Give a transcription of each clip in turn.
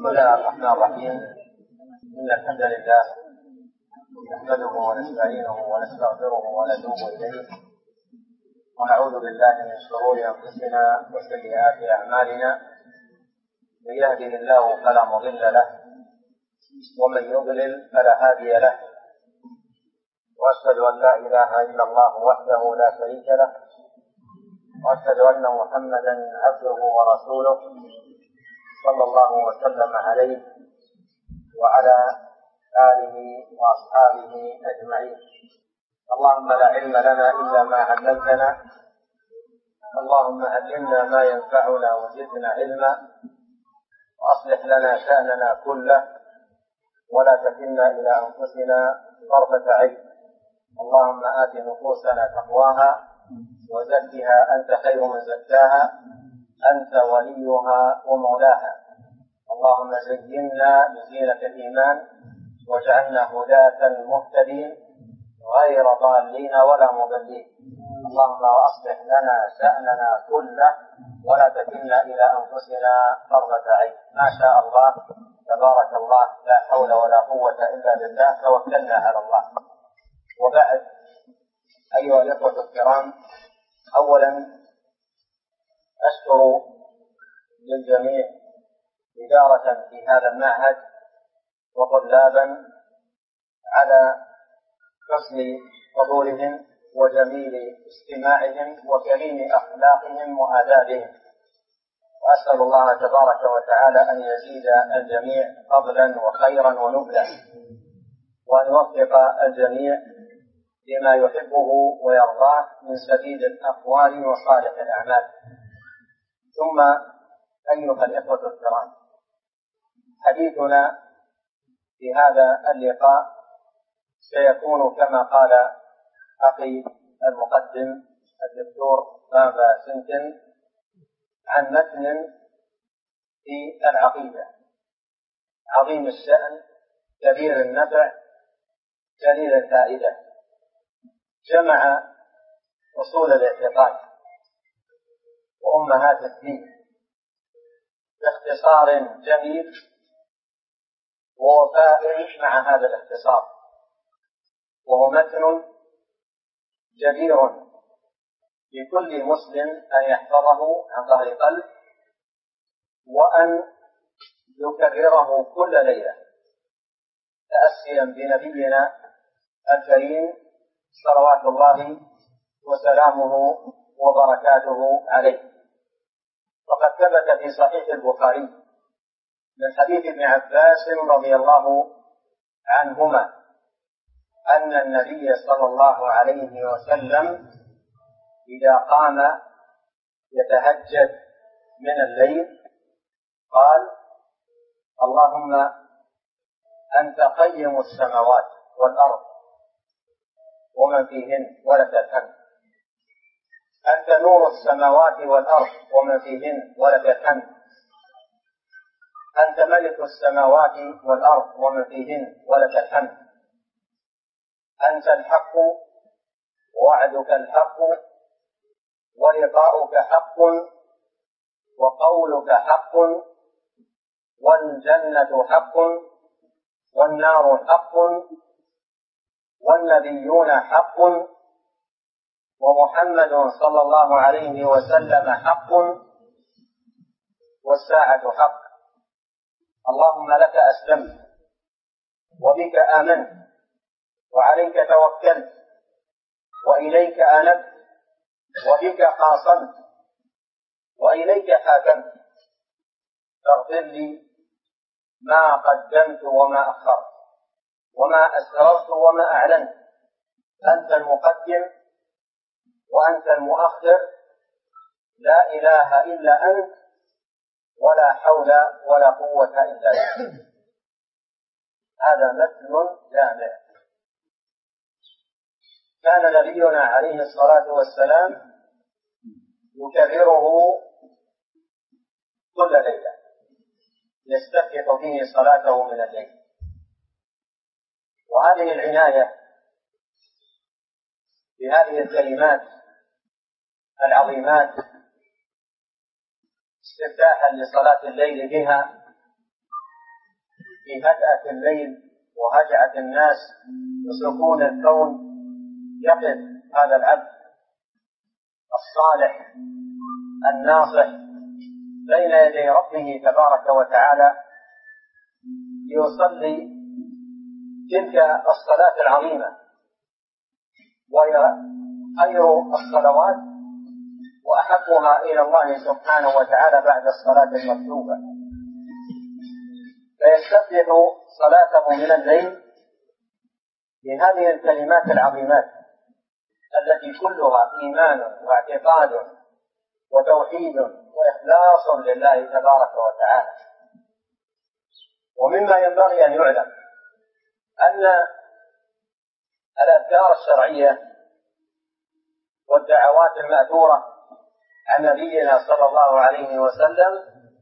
بسم الله الرحمن الرحيم. إن الحمد لله نحمده ونستعينه ونستغفره ونتوب إليه ونعوذ بالله من شرور أنفسنا وسيئات أعمالنا. من يهده الله فلا مضل له ومن يضلل فلا هادي له، وأشهد أن لا إله إلا الله وحده لا شريك له، وأشهد أن محمدا عبده ورسوله صلى الله وسلم عليه وعلى آله وأصحابه أجمعين. اللهم لا علم لنا إلا ما علمتنا، اللهم علمنا ما ينفعنا وزدنا علما، وأصلح لنا شأننا كله ولا تكلنا إلى أنفسنا طرفة عين. اللهم آت نفوسنا تقواها وزكها أنت خير من زكاها، أنت وليها ومولاها. اللهم زينا بزينة الإيمان واجعلنا هداة مهتدين غير ضالين ولا مضلين. اللهم أصلح لنا شأننا كله ولا تكلنا إلى أنفسنا طرفة عين. ما شاء الله تبارك الله، لا حول ولا قوة إلا بالله، توكلنا على الله. وبعد، أيها الإخوة الكرام، أولا أشكر للجميع إدارة في هذا المعهد وطلابا على حسن حضورهم وجميل استماعهم وكريم أخلاقهم وآدابهم، وأسأل الله تبارك وتعالى أن يزيد الجميع فضلا وخيرا ونبلا، وأن يوفق الجميع لما يحبه ويرضاه من سديد الأقوال وصالح الأعمال. ثم أيها الإخوة الكرام، حديثنا في هذا اللقاء سيكون كما قال أخي المقدم الدكتور بابا سنتن عن متن في العقيدة عظيم الشأن كبير النفع جليل الفائدة، جمع أصول الاعتقاد وأمهات الدين باختصار جميل ووفاء مع هذا الاختصار، وهو متن جدير لكل مسلم أن يحفظه عن ظهر قلب وأن يكرره كل ليلة تأسيا بنبينا الكريم صلوات الله وسلامه وبركاته عليه. وقد ثبت في صحيح البخاري من حديث ابن عباس رضي الله عنهما أن النبي صلى الله عليه وسلم إذا قام يتهجد من الليل قال: اللهم أنت قيم السماوات والأرض ومن فيهن ولك الحمد، أنت نور السماوات والأرض ومن فيهن ولك الحمد، أنت ملك السماوات والأرض ومن فيهن ولك الحمد، أنت الحق ووعدك الحق ولقاؤك حق وقولك حق والجنة حق والنار حق والنبيون حق ومحمد صلى الله عليه وسلم حق والساعة حق. اللهم لك أسلمت وبك آمنت وعليك توكلت وإليك أنبت وبك خاصمت وإليك حاكمت، فاغفر لي ما قدمت وما أخرت وما أسررت وما أعلنت، أنت المقدم وأنت المؤخر، لا إله إلا أنت ولا حول ولا قوة إلا بك. هذا متن جامع كان نبينا عليه الصلاة والسلام يكرره كل ليلة يستفتح فيه صلاته من الليل. وهذه العناية بهذه الكلمات العظيمات استفتاحا لصلاة الليل بها في هدأة الليل وهجعة الناس وسكون الكون يقف هذا العبد الصالح الناصح بين يدي ربه تبارك وتعالى يصلي تلك الصلاة العظيمة، وهي خير الصلوات وأحبها إلى الله سبحانه وتعالى بعد الصلاة المكتوبة، فيستفتح صلاته من الليل بهذه الكلمات العظيمات التي كلها إيمان واعتقاد وتوحيد وإخلاص لله تبارك وتعالى. ومما ينبغي أن يعلم أن الأذكار الشرعية والدعوات المأثورة عن نبينا صلى الله عليه وسلم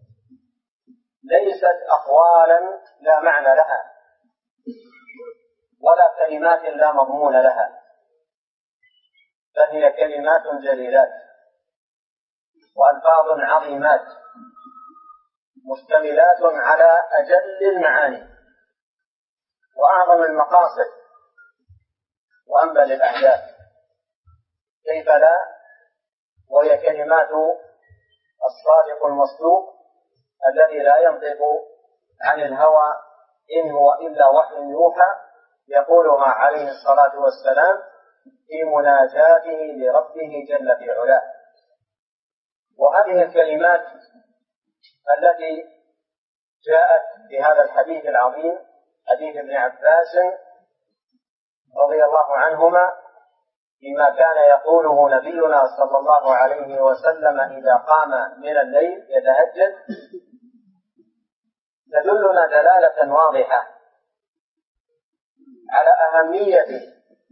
ليست أقوالا لا معنى لها ولا كلمات لا مضمون لها، بل هي كلمات جليلات وألفاظ عظيمات مشتملات على أجل المعاني وأعظم المقاصد وأنبل الأهداف، كيف لا، وهي كلمات الصادق المصدوق الذي لا ينطق عن الهوى إن هو إلا وحي يوحى يقولها عليه الصلاة والسلام في مناجاته لربه جل في علاه. وهذه الكلمات التي جاءت في هذا الحديث العظيم حديث ابن عباس رضي الله عنهما فيما كان يقوله نبينا صلى الله عليه وسلم إذا قام من الليل يتهجد، تدلنا دلالة واضحة على أهمية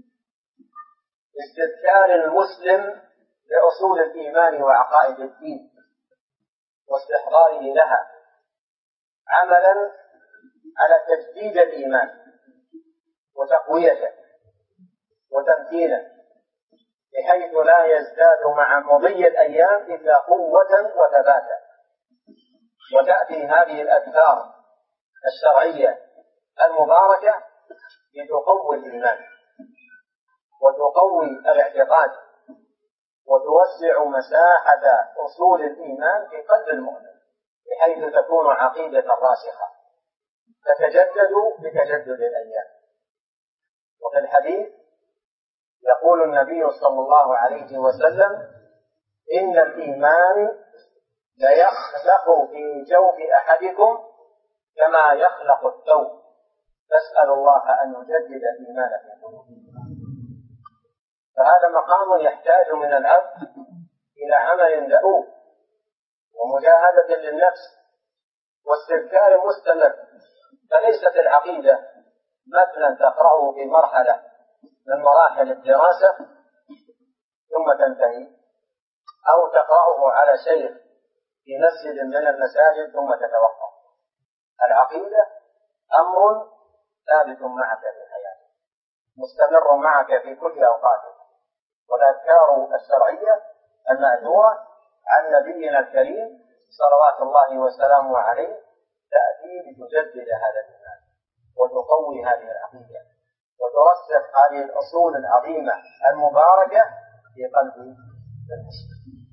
استذكار المسلم لأصول الإيمان وعقائد الدين واستحضاره لها عملا على تجديد الإيمان وتقويته وتمكينه، بحيث لا يزداد مع مضي الأيام إلا قوة وثباتا. وتأتي هذه الأذكار الشرعية المباركة لتقوي الإيمان وتقوي الاعتقاد وتوسع مساحة أصول الإيمان في قلب المؤمن، بحيث تكون عقيدة راسخة تتجدد بتجدد الأيام. وفي الحديث يقول النبي صلى الله عليه وسلم إن الإيمان ليخلق في جوف أحدكم كما يخلق الثوب، فاسأل الله أن يجدد الإيمان في قلوبكم. فهذا مقام يحتاج من العبد إلى عمل دؤوب ومجاهدة للنفس واستذكار مستمر، فليست العقيدة مثلا تقرأه في مرحلة من مراحل الدراسة ثم تنتهي، أو تقرأه على شيخ في مسجد من المساجد ثم تتوقف. العقيدة أمر ثابت معك في حياتك مستمر معك في كل أوقاتك. والأذكار الشرعية المأثورة عن نبينا الكريم صلوات الله وسلامه عليه تأتي لتجدد هذا الإيمان وتقوي هذه العقيدة وترسخ هذه الأصول العظيمة المباركة في قلب المسلم.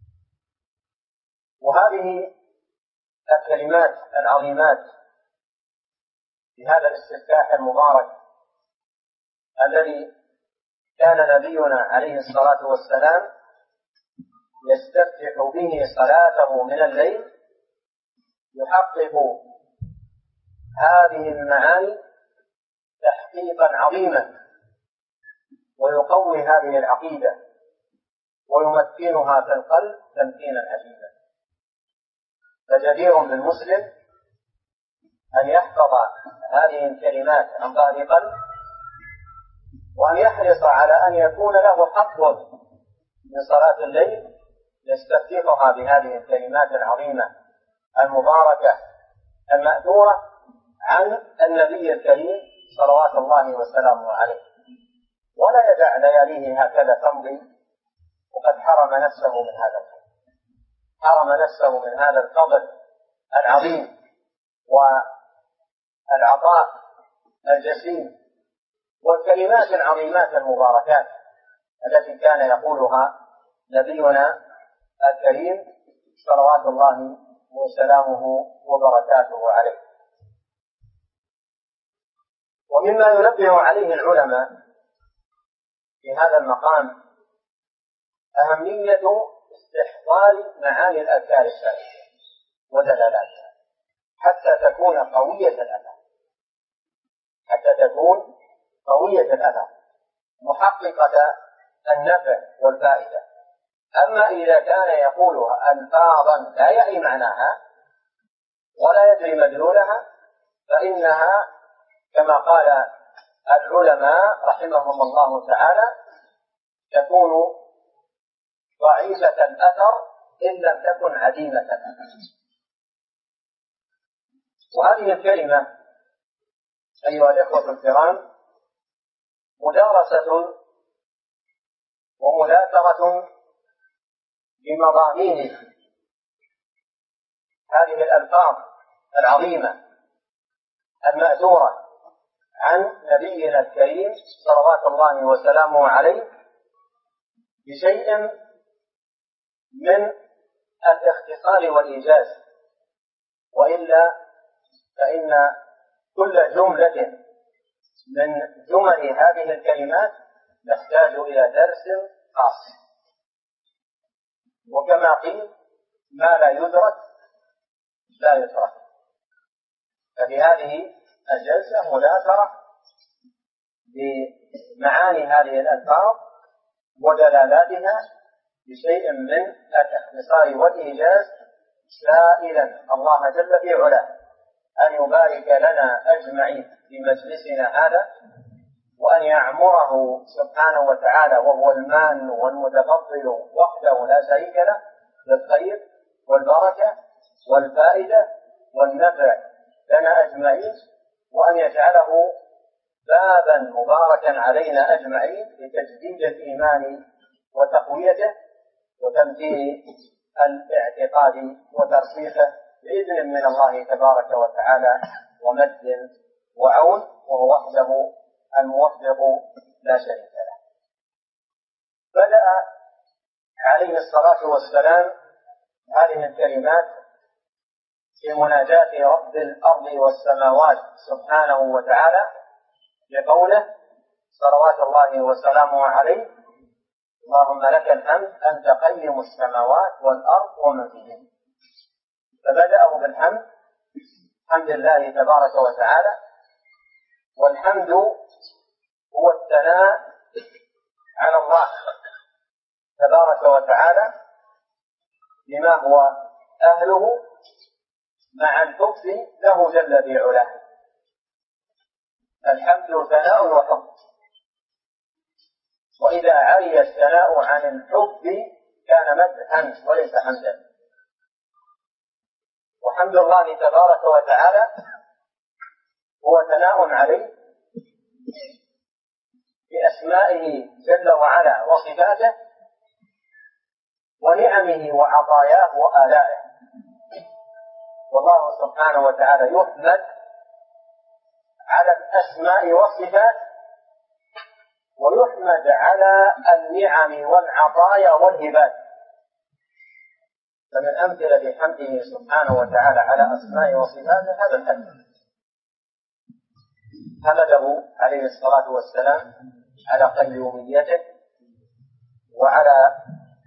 وهذه الكلمات العظيمات في هذا الاستفتاح المبارك الذي كان نبينا عليه الصلاة والسلام يستفتح به صلاته من الليل يحقق هذه المعاني تحقيقا عظيما ويقوي هذه العقيدة ويمكنها في القلب تمكينا عجيبا. فجدير بالمسلم أن يحفظ هذه الكلمات عن ظهر قلب، وأن يحرص على أن يكون له حظ من صلاة الليل يستفتحها بهذه الكلمات العظيمة المباركة المأثورة عن النبي الكريم صلوات الله وسلامه عليه، ولا يدع لياليه هكذا تمضي وقد حرم نفسه من هذا الخير، حرم نفسه من هذا الفضل العظيم العطاء الجسيم والكلمات العظيمات المباركات التي كان يقولها نبينا الكريم صلوات الله وسلامه وبركاته عليه. ومما ينبه عليه العلماء في هذا المقام أهمية استحضار معاني الأذكار الشرعية ودلالاتها حتى تكون قوية الأثر محققة النفع والفائدة. أما إذا كان يقولها ألفاظا لا يعي معناها ولا يدري مدلولها فإنها كما قال العلماء رحمهم الله تعالى تكون ضعيفة الأثر إن لم تكن عديمة الأثر. وهذه الكلمة أيها الإخوة الكرام مدارسة ومذاكرة بمضامين هذه الألفاظ العظيمة المأثورة عن نبينا الكريم صلوات الله وسلامه عليه بشيء من الاختصار والإيجاز، وإلا فإن كل جملة من جمل هذه الكلمات تحتاج إلى درس خاص. وكما قيل ما لا يدرك لا يترك. ففي هذه الجلسة مذاكرة بمعاني هذه الألفاظ ودلالاتها بشيء من الاختصار والإيجاز، سائلا الله جل في علاه أن يبارك لنا أجمعين في مجلسنا هذا، وأن يعمره سبحانه وتعالى وهو المان والمتفضل وحده لا شريك له بالخير والبركة والفائدة والنفع لنا أجمعين، وأن يجعله بابا مباركا علينا أجمعين لتجديد الإيمان وتقويته وتمثيل الاعتقاد وترسيخه بإذن من الله تبارك وتعالى ومد وعون، وهو وحده الموفق لا شريك له. بدأ عليه الصلاة والسلام هذه الكلمات في مناجاة رب الأرض والسماوات سبحانه وتعالى بقوله صلوات الله وسلامه عليه: اللهم لك الحمد أنت قيم السماوات والأرض ومن فيهن. فبدأه بالحمد، حمد الله تبارك وتعالى، والحمد هو الثناء على الله تبارك وتعالى بما هو أهله مع الحب له جل في علاه. الحمد ثناء وحب، وإذا عري الثناء عن الحب كان مدحا وليس حمدا. وحمد الله تبارك وتعالى هو ثناء عليه بأسمائه جل وعلا وصفاته ونعمه وعطاياه وآلائه. والله سبحانه وتعالى يحمد على الأسماء والصفات، ويحمد على النعم والعطايا والهبات. فمن أمثلة حمده سبحانه وتعالى على أسماء وصفاته هذا الحمد. حمده عليه الصلاة والسلام على قيوميته، وعلى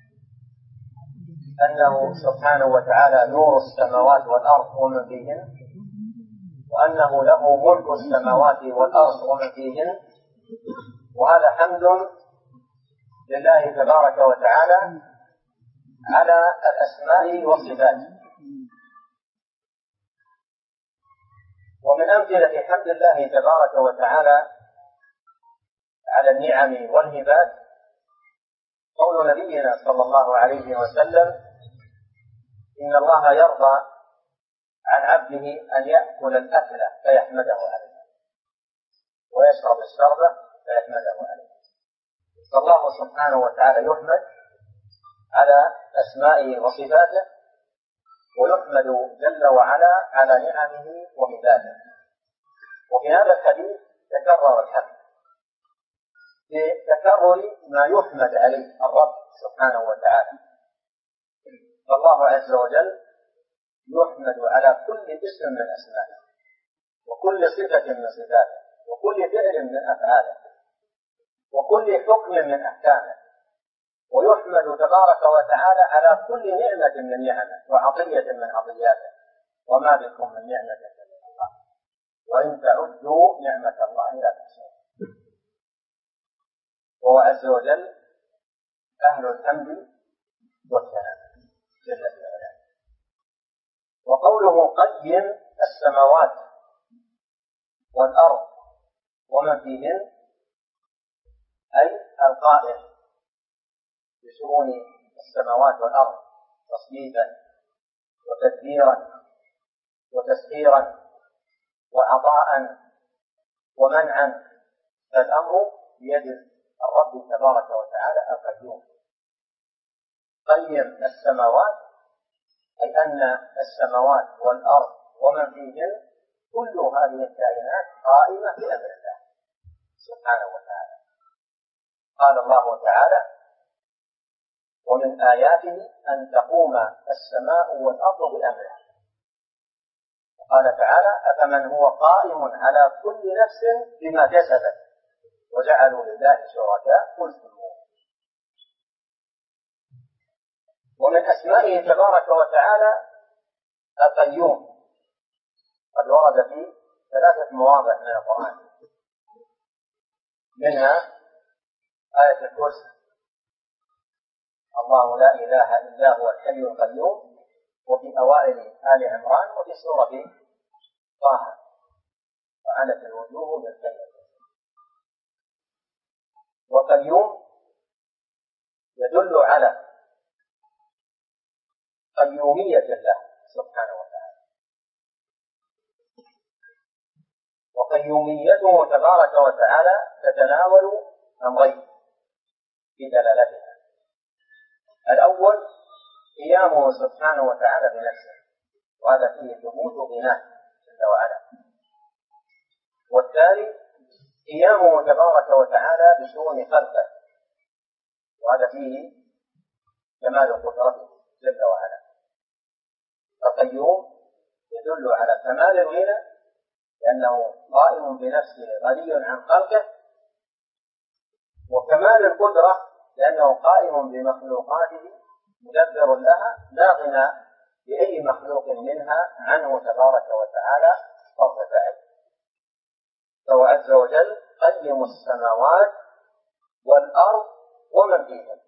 أنه سبحانه وتعالى نور السماوات والأرض ومن فيهن، وأنه له ملك السماوات والأرض ومن فيهن. وهذا حمد لله تبارك وتعالى على الأسماء والصفات. ومن أمثلة حمد الله تبارك وتعالى على النعم والهبات قول نبينا صلى الله عليه وسلم: إن الله يرضى عن عبده أن يأكل الأكل فيحمده عليه ويشرب الشرب فيحمده عليه. فالله سبحانه وتعالى يحمد على أسمائه وصفاته، ويحمد جل وعلا على نعمه وهباته. وفي هذا الحديث تكرر الحمد لتكرر ما يحمد عليه الرب سبحانه وتعالى. فالله عز وجل يحمد على كل اسم من أسمائه، وكل صفة من صفاته، وكل فعل من أفعاله، وكل حكم من أحكامه، ويحمد تبارك وتعالى على كل نعمة من نعمه وعطية من عطياته، وما بكم من نعمة فمن الله، وإن تعدوا نعمة الله لا تحصوها. وهو عز وجل أهل الحمد والثناء جل في علاه. وقوله قيم السماوات والأرض ومن فيهن أي القائم بشؤون السماوات والأرض تصنيفا وتدبيرا وتسخيرا وعطاء ومنعا، فالأمر بيد الرب تبارك وتعالى القيوم. قيم السماوات أي أن السماوات والأرض ومن فيهن كل هذه الكائنات قائمة بأمر الله سبحانه وتعالى. قال الله تعالى: ومن آياته أن تقوم السماء والأرض بأمره. وقال تعالى: أفمن هو قائم على كل نفس بما كسبت وجعلوا لله شركاء قل سموه. ومن أسمائه تبارك وتعالى القيوم، قد ورد في 3 مواضع من القرآن، منها آية الكرسي: الله لا إله إلا هو الحي القيوم، وفي أوائل آل عمران، وفي سورة طه: وعنت الوجوه للخير. وقيوم يدل على قيومية الله سبحانه وتعالى، وقيوميته تبارك وتعالى تتناول أمرين في دلالتها: الأول قيامه سبحانه وتعالى بنفسه، وهذا فيه ثبوت غناه جل وعلا. والثاني قيامه تبارك وتعالى بشؤون خلقه، وهذا فيه كمال قدرته جل وعلا. القيوم يدل على كمال الغنى لأنه قائم بنفسه غني عن خلقه، وكمال القدرة لأنه قائم بمخلوقاته مدبر لها لا غنى لأي مخلوق منها عنه تبارك وتعالى طرفة عين. فهو عز وجل قيم السماوات والأرض ومن فيهن،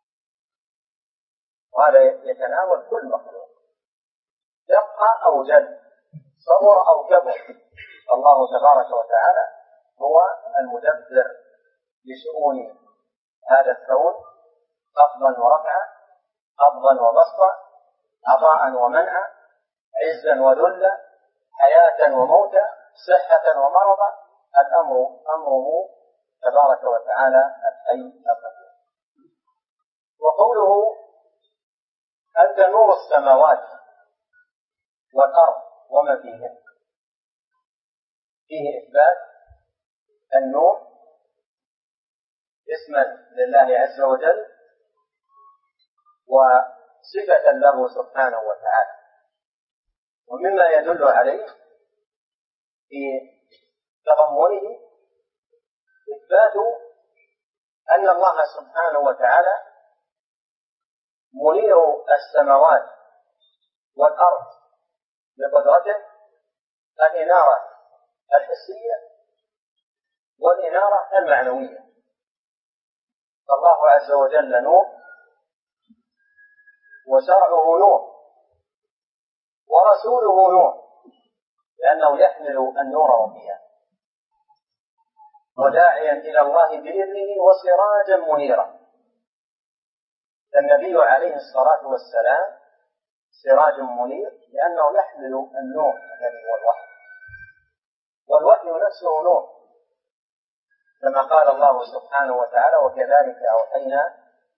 وهذا يتناول كل مخلوق دق أو جل، صغر أو كبر. الله تبارك وتعالى هو المدبر لشؤون هذا الكون، قبضا ورفعا، قبضا وبسطا، عطاء ومنعا، عزا وذلا، حياة وموتا، صحة ومرضا. أمره تبارك وتعالى الحي القيوم. وقوله أنت نور السماوات والأرض وما فيهن، فيه إثبات النور اسما لله عز وجل وصفة له سبحانه وتعالى. ومما يدل عليه في تضمنه إثبات أن الله سبحانه وتعالى منير السماوات والأرض بقدرته، الإنارة الحسية والإنارة المعنوية. فالله عز وجل نور، وشرعه نور، ورسوله نور، لأنه يحمل النور وفيها، وداعيا إلى الله بإذنه وسراجا منيرا. النبي عليه الصلاة والسلام سراج منير لأنه يحمل النور الذي هو الوحي، والوحي نفسه نور، كما قال الله سبحانه وتعالى: وكذلك أوحينا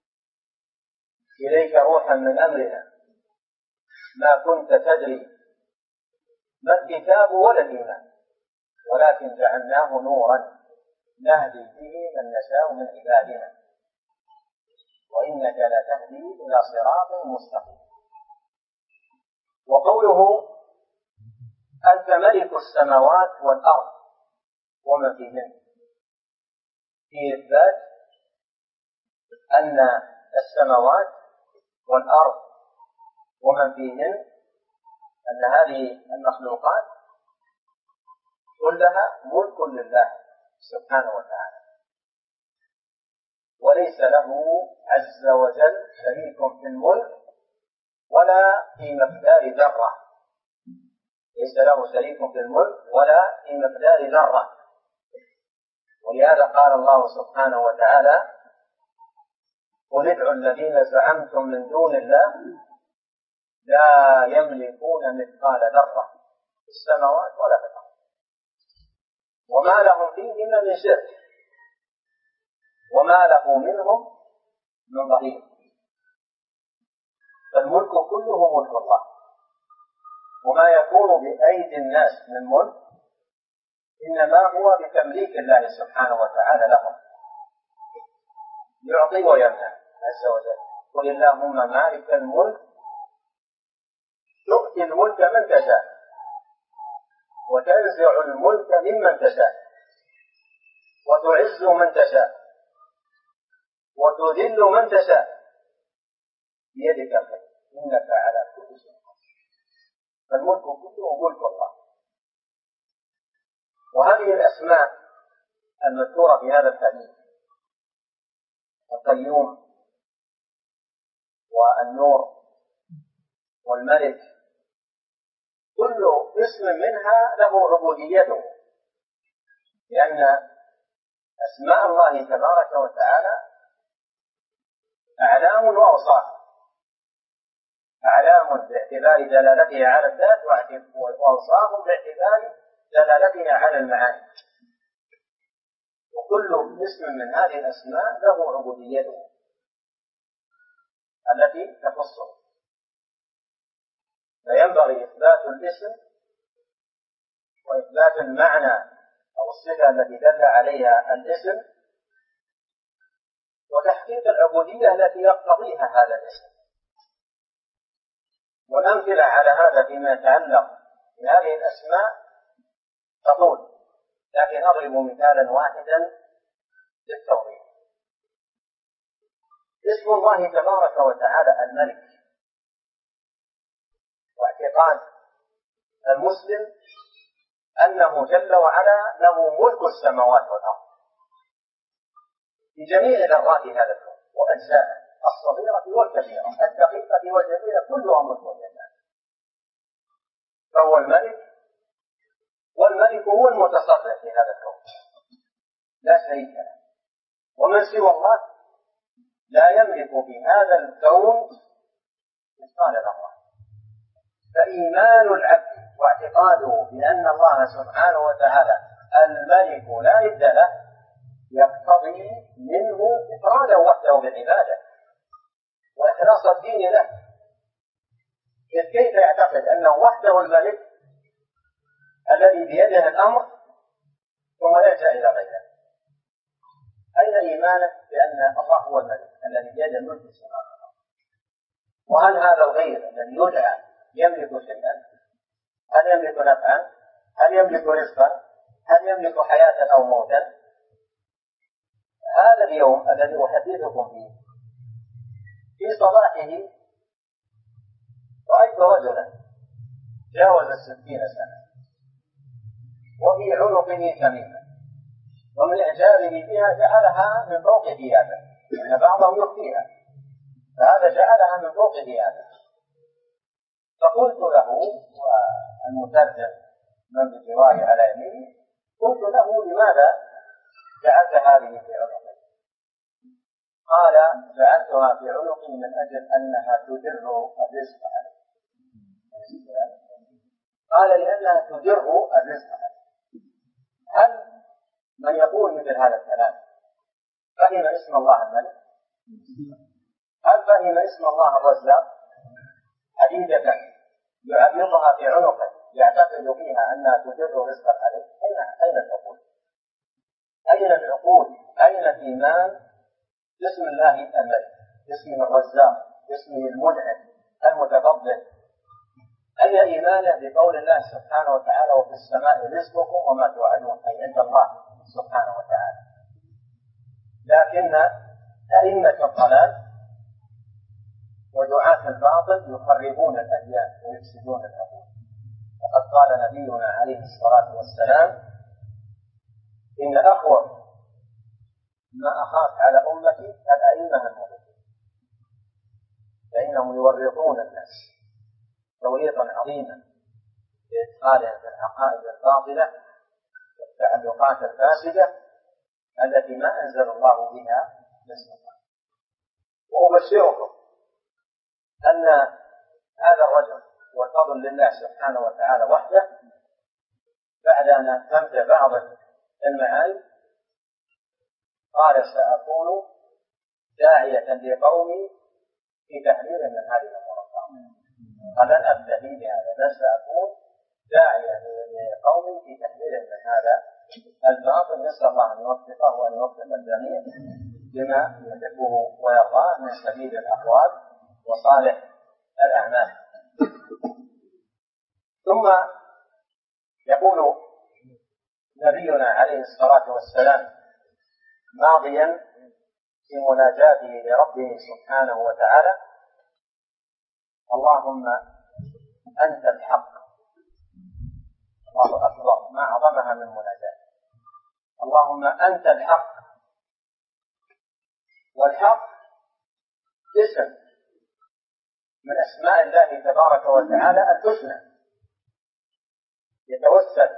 إليك روحا من أمرنا ما كنت تدري ما الكتاب ولا الإيمان ولكن جعلناه نورا نهدي به من نشاء من عبادنا وإنك لتهدي إلى صراط مستقيم. وقوله أنت ملك السماوات والأرض ومن فيهن في إثبات أن السماوات والأرض ومن فيهن أن هذه المخلوقات كلها ملك لله سبحانه وتعالى، وليس له عز وجل شريك في الملك ولا في مقدار ذرة، ليس له شريك في الملك ولا في مقدار ذرة. ولهذا قال الله سبحانه وتعالى قل ادعوا الذين زعمتم من دون الله لا يملكون مثقال ذرة في السماوات ولا في الأرض وما لهم فيهما من شرك وما له منهم من ظهير. فالملك كله ملك الله، وما يكون بأيدي الناس من ملك إنما هو بتمليك الله سبحانه وتعالى لهم، يعطي ويمنع عز وجل. قل اللهم مالك الملك تؤتي الملك من تشاء وتنزع الملك ممن تشاء وتعز من تشاء وتذل من تشاء بيدك الخير إنك على كل شيء قدير. فالملك كله ملك الله. وهذه الأسماء المذكورة في هذا الحديث القيوم والنور والملك كل اسم منها له عبوديته، لأن أسماء الله تبارك وتعالى أعلام وأوصاف. أعلام باعتبار دلالتها على الذات وأوصاف باعتبار دلالتها على المعاني، وكل اسم من هذه الأسماء له عبوديته التي تخصه. فينبغي إثبات الاسم وإثبات المعنى أو الصفة التي دل عليها الاسم وتحقيق العبودية التي يقتضيها هذا الاسم. والأمثلة على هذا فيما يتعلق بهذه الأسماء تطول، لكن أضرب مثالا واحدا للتوضيح. اسم الله تبارك وتعالى الملك، واعتقاد المسلم أنه جل وعلا له ملك السماوات والأرض في جميع ذرات هذا الكون وأجزائه الصغيرة والكبيرة الدقيقة والجليلة كلها ملك لله. فهو الملك، والملك هو المتصرف في هذا الكون لا شريك له، ومن سوى الله لا يملك في هذا الكون مثقال ذرة. فإيمان العبد واعتقاده بأن الله سبحانه وتعالى الملك لا ند له يقتضي منه إفراده وحده بالعبادة وإخلاص الدين له. إذ كيف يعتقد أنه وحده الملك الذي بيده الأمر ثم يلجأ إلى غيره؟ أين إيمانه بأن الله هو الملك الذي بيده ملك السماوات والأرض؟ وهل هذا الغير الذي يدعى يملك شيئا؟ هل يملك نفعا؟ هل يملك رزقا؟ هل يملك حياة أو موتا؟ هذا اليوم الذي أحدثكم فيه في صباحه رأيت رجلا جاوز 60 سنة وفي عنقه تميمة، ومن إعجابه بها جعلها من فوق ثيابه، لأن بعضهم يخفيها، فهذا جعلها من فوق ثيابه. فقلت له، والمترجم من بجواري على يميني، قلت له لماذا جعلت هذه في عنقي؟ قال جعلتها في عنقي من أجل أنها تدر الرزق عليه. قال لأنها تدر الرزق عليه. هل من يقول مثل هذا الكلام فهم اسم الله الملك؟ هل فهم اسم الله الرزاق؟ حديدة يعلقها في عنقه يعتقد فيها أنها تدر رزقا عليه؟ أين أين العقول؟ أين الإيمان باسم الله الملك، باسمه الرزاق، باسمه المنعم المتفضل؟ أين إيمانه بقول الله سبحانه وتعالى وفي السماء رزقكم وما توعدون، أي عند الله سبحانه وتعالى؟ لكن أئمة الضلال ودعاة الباطل يخربون الأديان ويفسدون العقول. وقد قال نبينا عليه الصلاة والسلام: إن أخوف ما أخاف على أمتي الأئمة المضلين، فإنهم يورطون الناس توريطا عظيما بإدخالهم في العقائد الباطلة والتعلقات الفاسدة التي ما أنزل الله بها من سلطان. وأبشركم أن هذا الرجل والفضل لله سبحانه وتعالى وحده، بعد أن أتممت بعض المعاني قال: سأكون داعية لقومي في تحذير من هذه الأمور الباطلة. فلن أبتدي بهذا، بل سأكون داعية لقومي في تحذير من هذا الباطل. نسأل الله أن يوفقه وأن يوفق الجميع لما يحبه ويرضاه من سبيل الأقوال وصالح الأعمال. ثم يقول نبينا عليه الصلاة والسلام ماضيا في مناجاته لربه سبحانه وتعالى: اللهم أنت الحق. الله أكبر، ما أعظمها من مناجاة. اللهم أنت الحق. والحق اسم من أسماء الله تبارك وتعالى الحسنى، يتوسل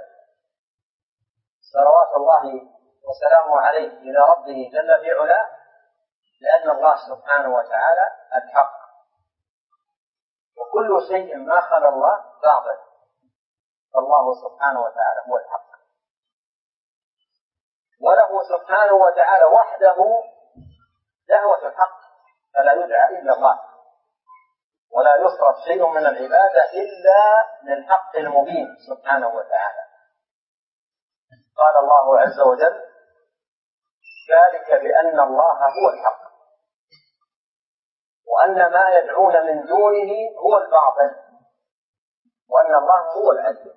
صلوات الله وسلامه عليه إلى ربه جل في علاه، لأن الله سبحانه وتعالى الحق، وكل شيء ما خلا الله باطل، فالله سبحانه وتعالى هو الحق. وله سبحانه وتعالى وحده دعوة الحق، فلا يدعى إلا الله، ولا يصرف شيء من العبادة إلا للحق المبين سبحانه وتعالى. قال الله عز وجل: ذلك بأن الله هو الحق وأن ما يدعون من دونه هو الباطل وأن الله هو العدل.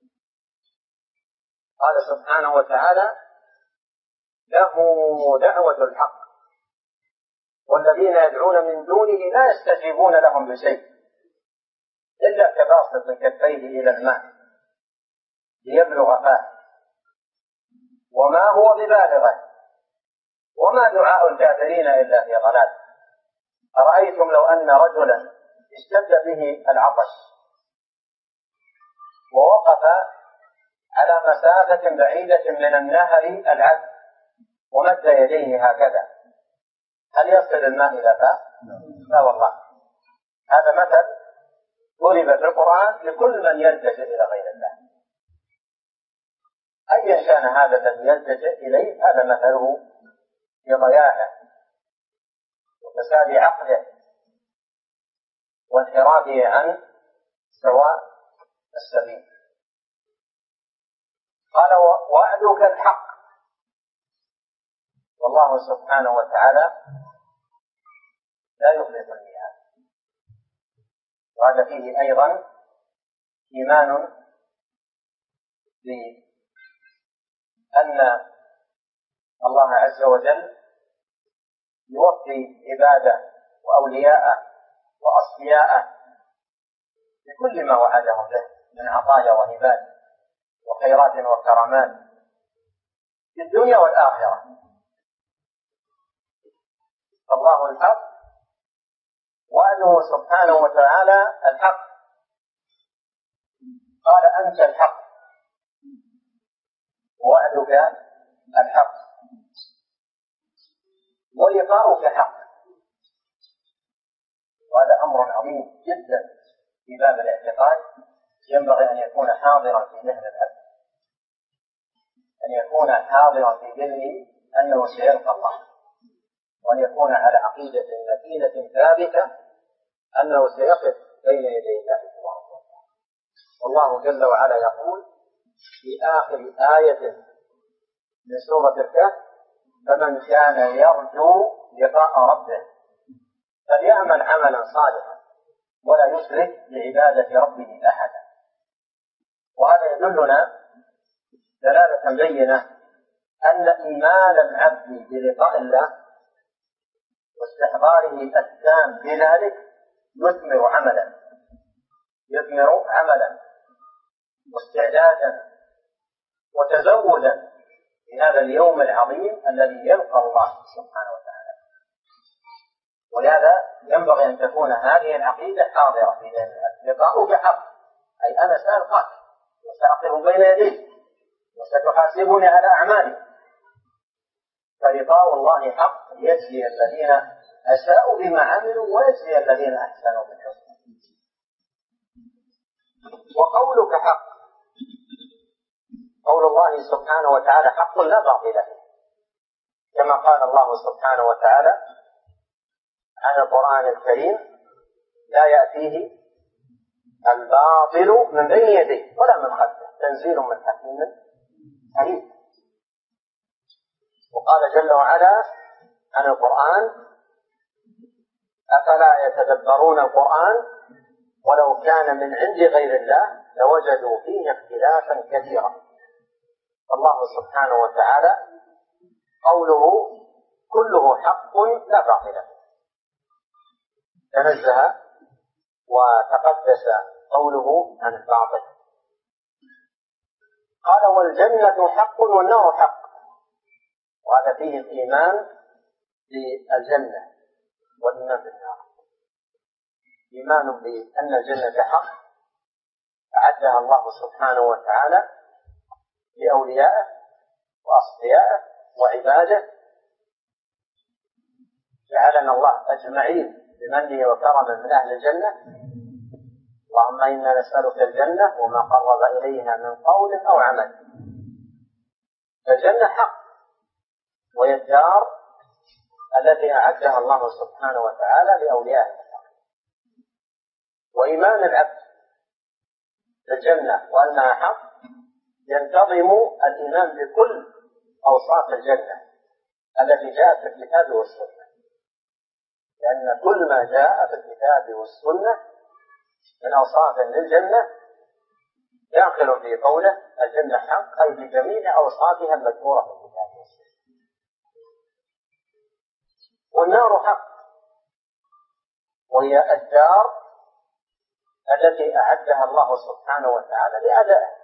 قال سبحانه وتعالى: له دعوة الحق والذين يدعون من دونه لا يستجيبون لهم بشيء إلا كباسط كفيه إلى الماء ليبلغ فاه وما هو ببالغه وما دعاء الكافرين إلا في ضلال. أرأيتم لو أن رجلا اشتد به العطش ووقف على مسافة بعيدة من النهر العذب ومد يديه هكذا، هل يصل الماء إلى فاه؟ لا والله. هذا مثل ضرب في القرآن لكل من يلتجئ إلى غير الله، أيا كان هذا الذي يلتجئ إليه، هذا مثله بضياعه وفساد عقله وانحرافه عن سواء السبيل. قال: وعدك الحق. والله سبحانه وتعالى لا يخلف الميعاد. وهذا فيه أيضا إيمان بأن الله عز وجل يوفي عباده وأولياءه وأصفياءه بكل ما وعدهم به من عطايا وهبات وخيرات وكرامات في الدنيا والآخرة. الله الحق، وعده سبحانه وتعالى الحق. قال: أنت الحق ووعدك الحق ولقاؤك حق. وهذا أمر عظيم جدا في باب الاعتقاد، ينبغي أن يكون حاضرا في ذهن العبد، أن يكون حاضرا في ذهنه أنه سيلقى الله، وأن يكون على عقيدة متينة ثابتة أنه سيقف بين يدي الله سبحانه وتعالى. والله جل وعلا يقول في آخر آية من سورة الكهف: فمن كان يرجو لقاء ربه فليعمل عملا صالحا ولا يشرك بعبادة ربه أحدا. وهذا يدلنا دلالة بينة أن إيمان العبد بلقاء الله واستحضاره التام بذلك يثمر عملا واستعدادا وتزودا في هذا اليوم العظيم الذي يلقى الله سبحانه وتعالى. ولهذا ينبغي أن تكون هذه العقيدة حاضرة في ذهن العبد: لقاؤك حق، أي أنا سألقاك وسأقف بين يديك وستحاسبني على أعمالي. فلقاء الله حق يجزي الذين أساءوا بما عملوا ويجزي الذين أحسنوا بالحسنى. وقولك حق، قول الله سبحانه وتعالى حق لا باطل فيه، كما قال الله سبحانه وتعالى عن القرآن الكريم: لا يأتيه الباطل من بين يديه ولا من خلفه تنزيل من حكيم حميد. وقال جل وعلا عن القرآن: أفلا يتدبرون القرآن ولو كان من عند غير الله لوجدوا فيه اختلافا كثيرا. الله سبحانه وتعالى قوله كله حق لا باطل، تنزه وتقدس قوله عن الباطل. قال: والجنة حق والنار حق. وهذا فيه الإيمان بالجنة والإيمان بالنار. إيمان بأن الجنة حق أعدها الله سبحانه وتعالى لأوليائه وأصفيائه وعباده، جعلنا الله أجمعين بمنه وكرمه من أهل الجنة. اللهم إنا نسألك الجنة وما قرب إليها من قول أو عمل. الجنة حق، وهي الدار التي أعدها الله سبحانه وتعالى لأوليائه. وإيمان العبد بالجنة وأنها حق ينتظم الإيمان بكل أوصاف الجنة التي جاءت في الكتاب والسنة، لأن كل ما جاء في الكتاب والسنة من أوصاف للجنة داخل في قوله الجنة حق، أي بجميع أوصافها المذكورة في الكتاب والسنة. والنار حق، وهي الدار التي أعدها الله سبحانه وتعالى لأعدائه،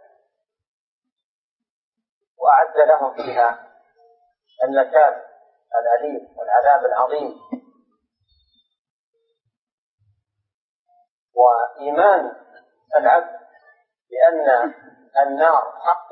وأعد لهم فيها النكال الأليم والعذاب العظيم. وإيمان العبد بأن النار حق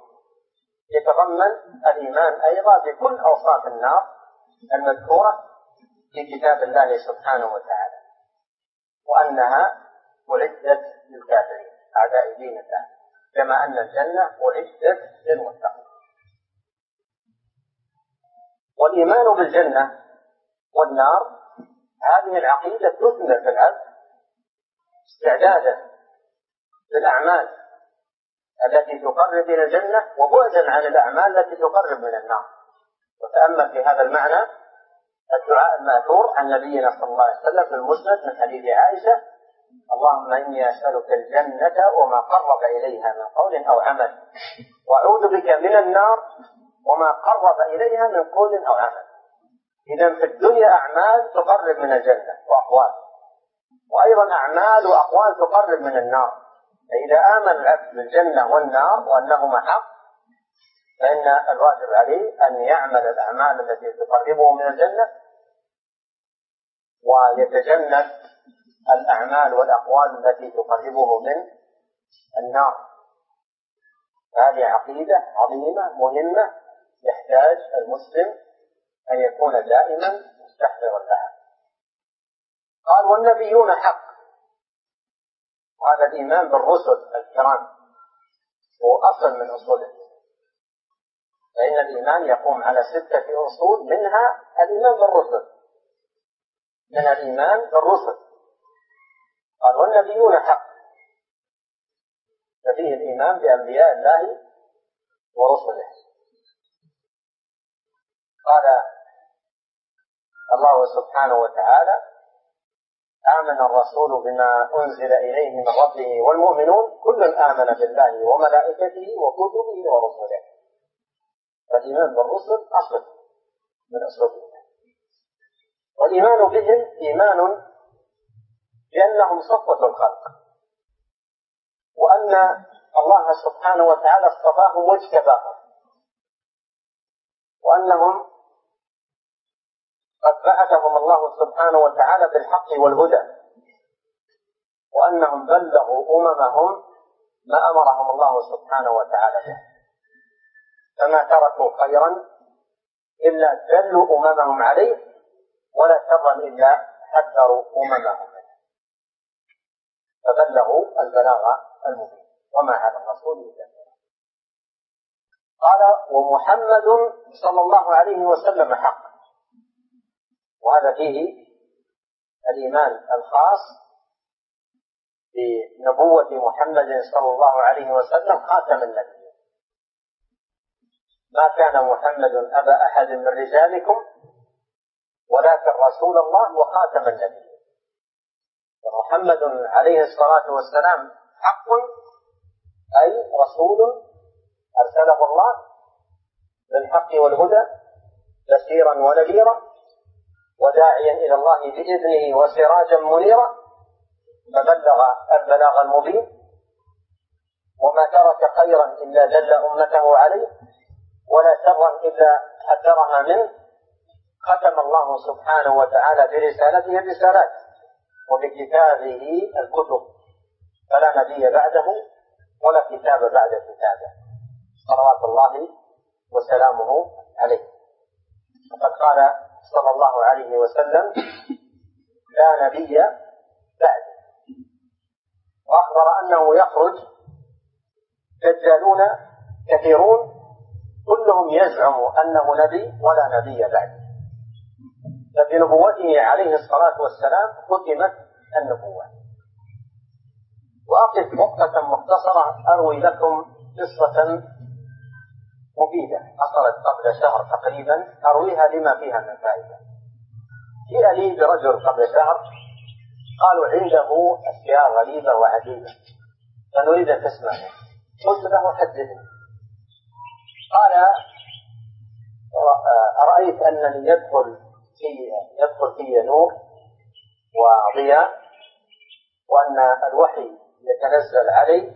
يتضمن الإيمان أيضا بكل أوصاف النار المذكورة في كتاب الله سبحانه وتعالى، وأنها أعدت للكافرين أعداء دين الله، كما أن الجنة أعدت للمتقين. والإيمان بالجنة والنار هذه العقيدة تثمر في العبد استعدادا للأعمال التي تقرب إلى الجنة وبعدا عن الأعمال التي تقرب من النار. وتأمل في هذا المعنى الدعاء المأثور عن نبينا صلى الله عليه وسلم في المسند من حديث عائشة: اللهم إني أسألك الجنة وما قرب إليها من قول أو عمل، وأعوذ بك من النار وما قرب إليها من قول أو عمل. إذن في الدنيا أعمال تقرب من الجنة وأقوال، وأيضا أعمال وأقوال تقرب من النار. فإذا آمن العبد بالجنة والنار وأنهما حق، فإن الواجب عليه أن يعمل الأعمال التي تقربه من الجنة ويتجنب الأعمال والأقوال التي تقربه من النار. هذه عقيدة عظيمة مهمة يحتاج المسلم أن يكون دائما مستحضرا لها. قال: والنبيون حق. وهذا الإيمان بالرسل الكرام هو أصل من أصول الإيمان، فإن الإيمان يقوم على 6 أصول، منها الإيمان بالرسل، من الإيمان بالرسل. قال: والنبيون حق، ففيه الإيمان بأنبياء الله ورسله. الله سبحانه وتعالى: آمن الرسول بما أنزل إليه من ربه والمؤمنون كل آمن بالله وملائكته وكتبه ورسله. فالإيمان بالرسل أصل من أصول الإيمان، والإيمان بهم إيمان بأنهم صفوة الخلق، وأن الله سبحانه وتعالى اصطفاهم واجتباهم، وأنهم قد بعثهم الله سبحانه وتعالى بالحق والهدى، وأنهم بلغوا أممهم ما أمرهم الله سبحانه وتعالى به، فما تركوا خيرا إلا دلوا أممهم عليه، ولا شرا إلا حذروا أممهم منه، فبلغوا البلاغ المبين، وما على الرسول إلا البلاغ. قال: ومحمد صلى الله عليه وسلم حق. وهذا فيه الإيمان الخاص بنبوة محمد صلى الله عليه وسلم خاتم النبي. ما كان محمد أبا أحد من رجالكم ولكن رسول الله وخاتم النبي. ومحمد عليه الصلاة والسلام حق، أي رسول أرسله الله بالحق والهدى بشيرا ونذيرا وداعيا إلى الله بإذنه وسراجا منيرا، فبلغ البلاغ المبين، وما ترك خيرا إلا دل أمته عليه، ولا شرا إلا حذرها منه. ختم الله سبحانه وتعالى برسالته الرسالات وبكتابه الكتب، فلا نبي بعده ولا كتاب بعد كتابه، صلوات الله وسلامه عليه. وقد قال صلى الله عليه وسلم: لا نبي بعد. وأخبر أنه يخرج دجالون كثيرون كلهم يزعم أنه نبي ولا نبي بعد، فبنبوته عليه الصلاة والسلام ختمت النبوة. وأقف وقفة مختصرة أروي لكم قصة مفيدة حصلت قبل شهر تقريبا، أرويها لما فيها من فائدة. جاء لي برجل قبل شهر قالوا عنده أشياء غريبة وعجيبة فنريد أن تسمعها. قلت له: حدثني. قال: أرأيت أنني يدخل في نور وضياء، وأن الوحي يتنزل علي،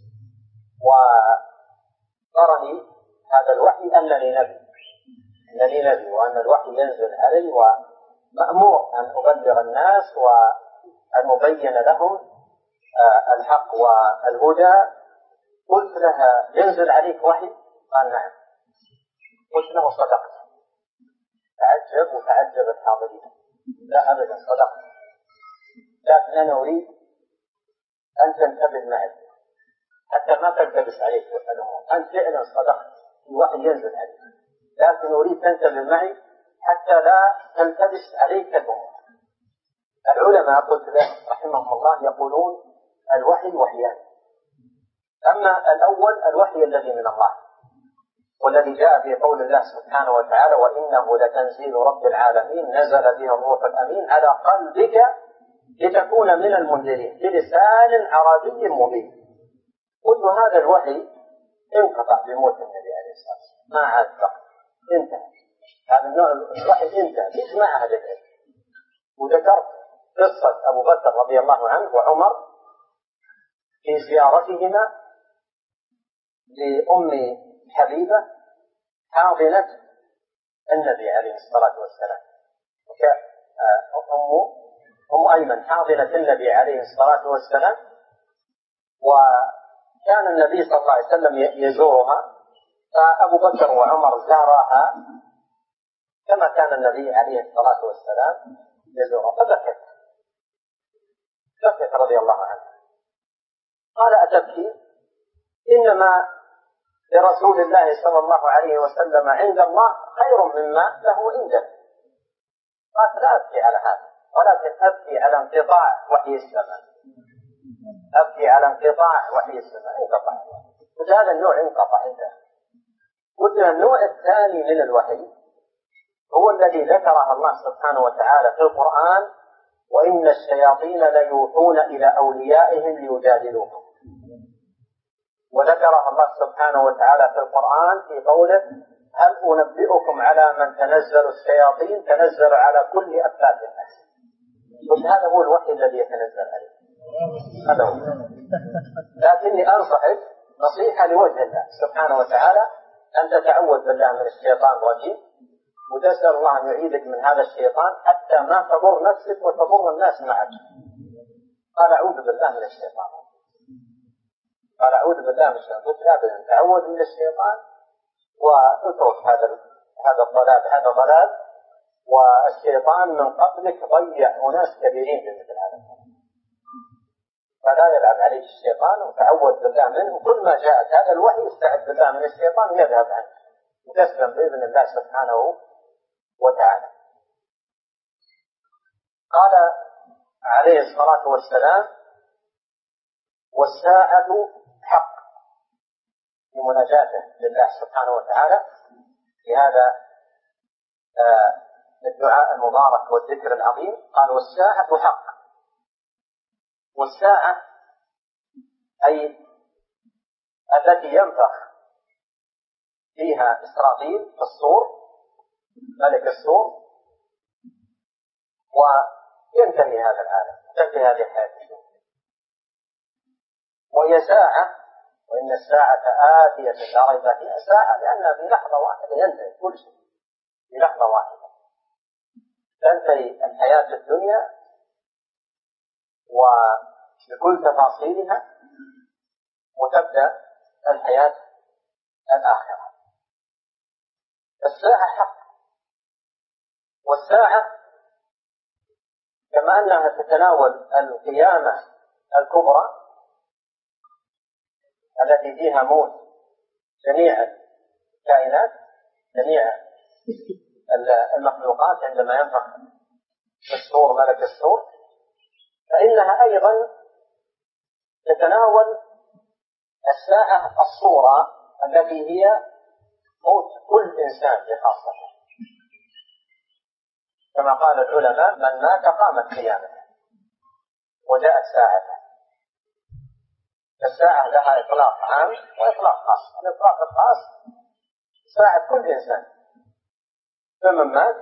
وأرني هذا الوحي أنني نبي، وأن الوحي ينزل علي ومأمور أن أبلغ الناس وأن أبين لهم الحق والهدى. قلت لها: ينزل عليك وحي؟ قال: نعم. قلت له: صدقت. تعجب وتعجب الحاضرين. لا أبدا، صدقت، لكن أنا أريد أن تنتبه معي حتى ما تلتبس عليك الأمور. أنت فعلا صدقت، الوحي ينزل عليك، لكن أريد تنتبه معي حتى لا تلتبس عليك الأمور. العلماء قلت له رحمهم الله يقولون الوحي وحيان. أما الأول الوحي الذي من الله، والذي جاء في قول الله سبحانه وتعالى: وإنه لتنزيل رب العالمين نزل به الروح الأمين على قلبك لتكون من المنذرين بلسان عربي مبين. قلت هذا الوحي انقطع بموت النبي عليه الصلاة والسلام، ما عاد بقى، انتهى هذا النوع الوحي، انتهى. ليش مع هذا العلم؟ وذكرت قصة أبو بكر رضي الله عنه وعمر في زيارتهما لأم حبيبة حاضنة النبي عليه الصلاة والسلام، أم أيمن حاضنة النبي عليه الصلاة والسلام، وكان النبي صلى الله عليه وسلم يزورها، فأبو بكر وعمر زارها كما كان النبي عليه الصلاة والسلام يزورها، فبكت رضي الله عنها. قال: أتبكي؟ إنما لرسول الله صلى الله عليه وسلم عند الله خير مما له عندنا. قالت: لا أبكي على هذا، ولكن أبكي على انقطاع وحي السماء، أبكي على انقطاع وحي السماء، انقطع. وهذا النوع انقطع عندها. قلت النوع الثاني من الوحي هو الذي ذكرها الله سبحانه وتعالى في القرآن: وإن الشياطين ليوحون إلى أوليائهم ليجادلوهم. وذكرها الله سبحانه وتعالى في القرآن في قوله: هل أنبئكم على من تنزل الشياطين؟ تنزل على كل أفلاك الناس. هذا هو الوحي الذي يتنزل عليه، هذا هو. لكني أنصحك نصيحة لوجه الله سبحانه وتعالى أن تتعوذ بالله من الشيطان الرجيم، وتسأل الله أن يعيدك من هذا الشيطان حتى ما تضر نفسك وتضر الناس معك. قال: أعوذ بالله من الشيطان. قال: أعوذ بالله من الشيطان. قلت: لا، تعوذ من الشيطان واترك هذا الضلال، هذا ضلال، والشيطان من قبلك ضيع أناس كثيرين في مثل هذا. فلا يلعب عليك الشيطان، وتعوذ بالله منه، وكل ما جاءت هذا الوحي استعذ بالله من الشيطان يذهب عنه وتسلم بإذن الله سبحانه وتعالى. قال عليه الصلاة والسلام: والساعة حق، في مناجاته لله سبحانه وتعالى في هذا الدعاء المبارك والذكر العظيم. قال: والساعة حق. والساعة أي التي ينفخ فيها إسرافيل في الصور، ملك الصور، وينتهي هذا العالم، تنتهي هذه الحياة الدنيا. وهي ساعة، وإن الساعة آتية لا ريب فيها. ساعة لأنها في لحظة واحدة ينتهي كل شيء، في لحظة واحدة تنتهي الحياة الدنيا وبكل تفاصيلها، وتبدأ الحياة الآخرة. الساعة حق. والساعة كما أنها تتناول القيامة الكبرى التي فيها موت جميع الكائنات، جميع المخلوقات، عندما ينفخ في الصور ملك الصور، فإنها أيضا تتناول الساعة الصورة التي هي موت كل إنسان بخاصة. كما قال العلماء: من مات قامت قيامته وجاءت ساعته. الساعة لها إطلاق عام وإطلاق خاص. الإطلاق الخاص ساعة كل إنسان، فمن مات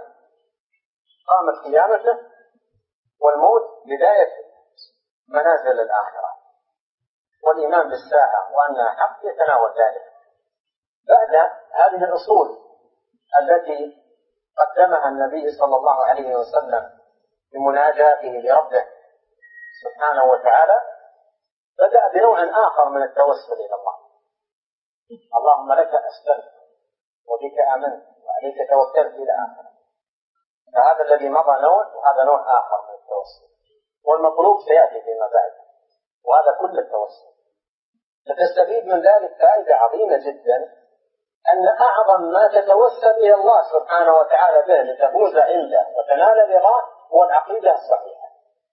قامت قيامته، والموت بداية منازل الآخرة. والإيمان بالساعة وأنها حق يتناول ذلك. بعد هذه الأصول التي قدمها النبي صلى الله عليه وسلم بمناجاته لربه سبحانه وتعالى، بدأ بنوع آخر من التوسل إلى الله. اللهم لك أسلمت وبك آمنت وعليك توكلت إلى آخره. فهذا الذي مضى نوع، وهذا نوع آخر من التوسل، والمطلوب سيأتي فيما بعد، وهذا كل التوسل. فتستفيد من ذلك فائدة عظيمة جدا، أن أعظم ما تتوسل إلى الله سبحانه وتعالى به لتفوز عنده وتنال رضاه هو العقيدة الصحيحة.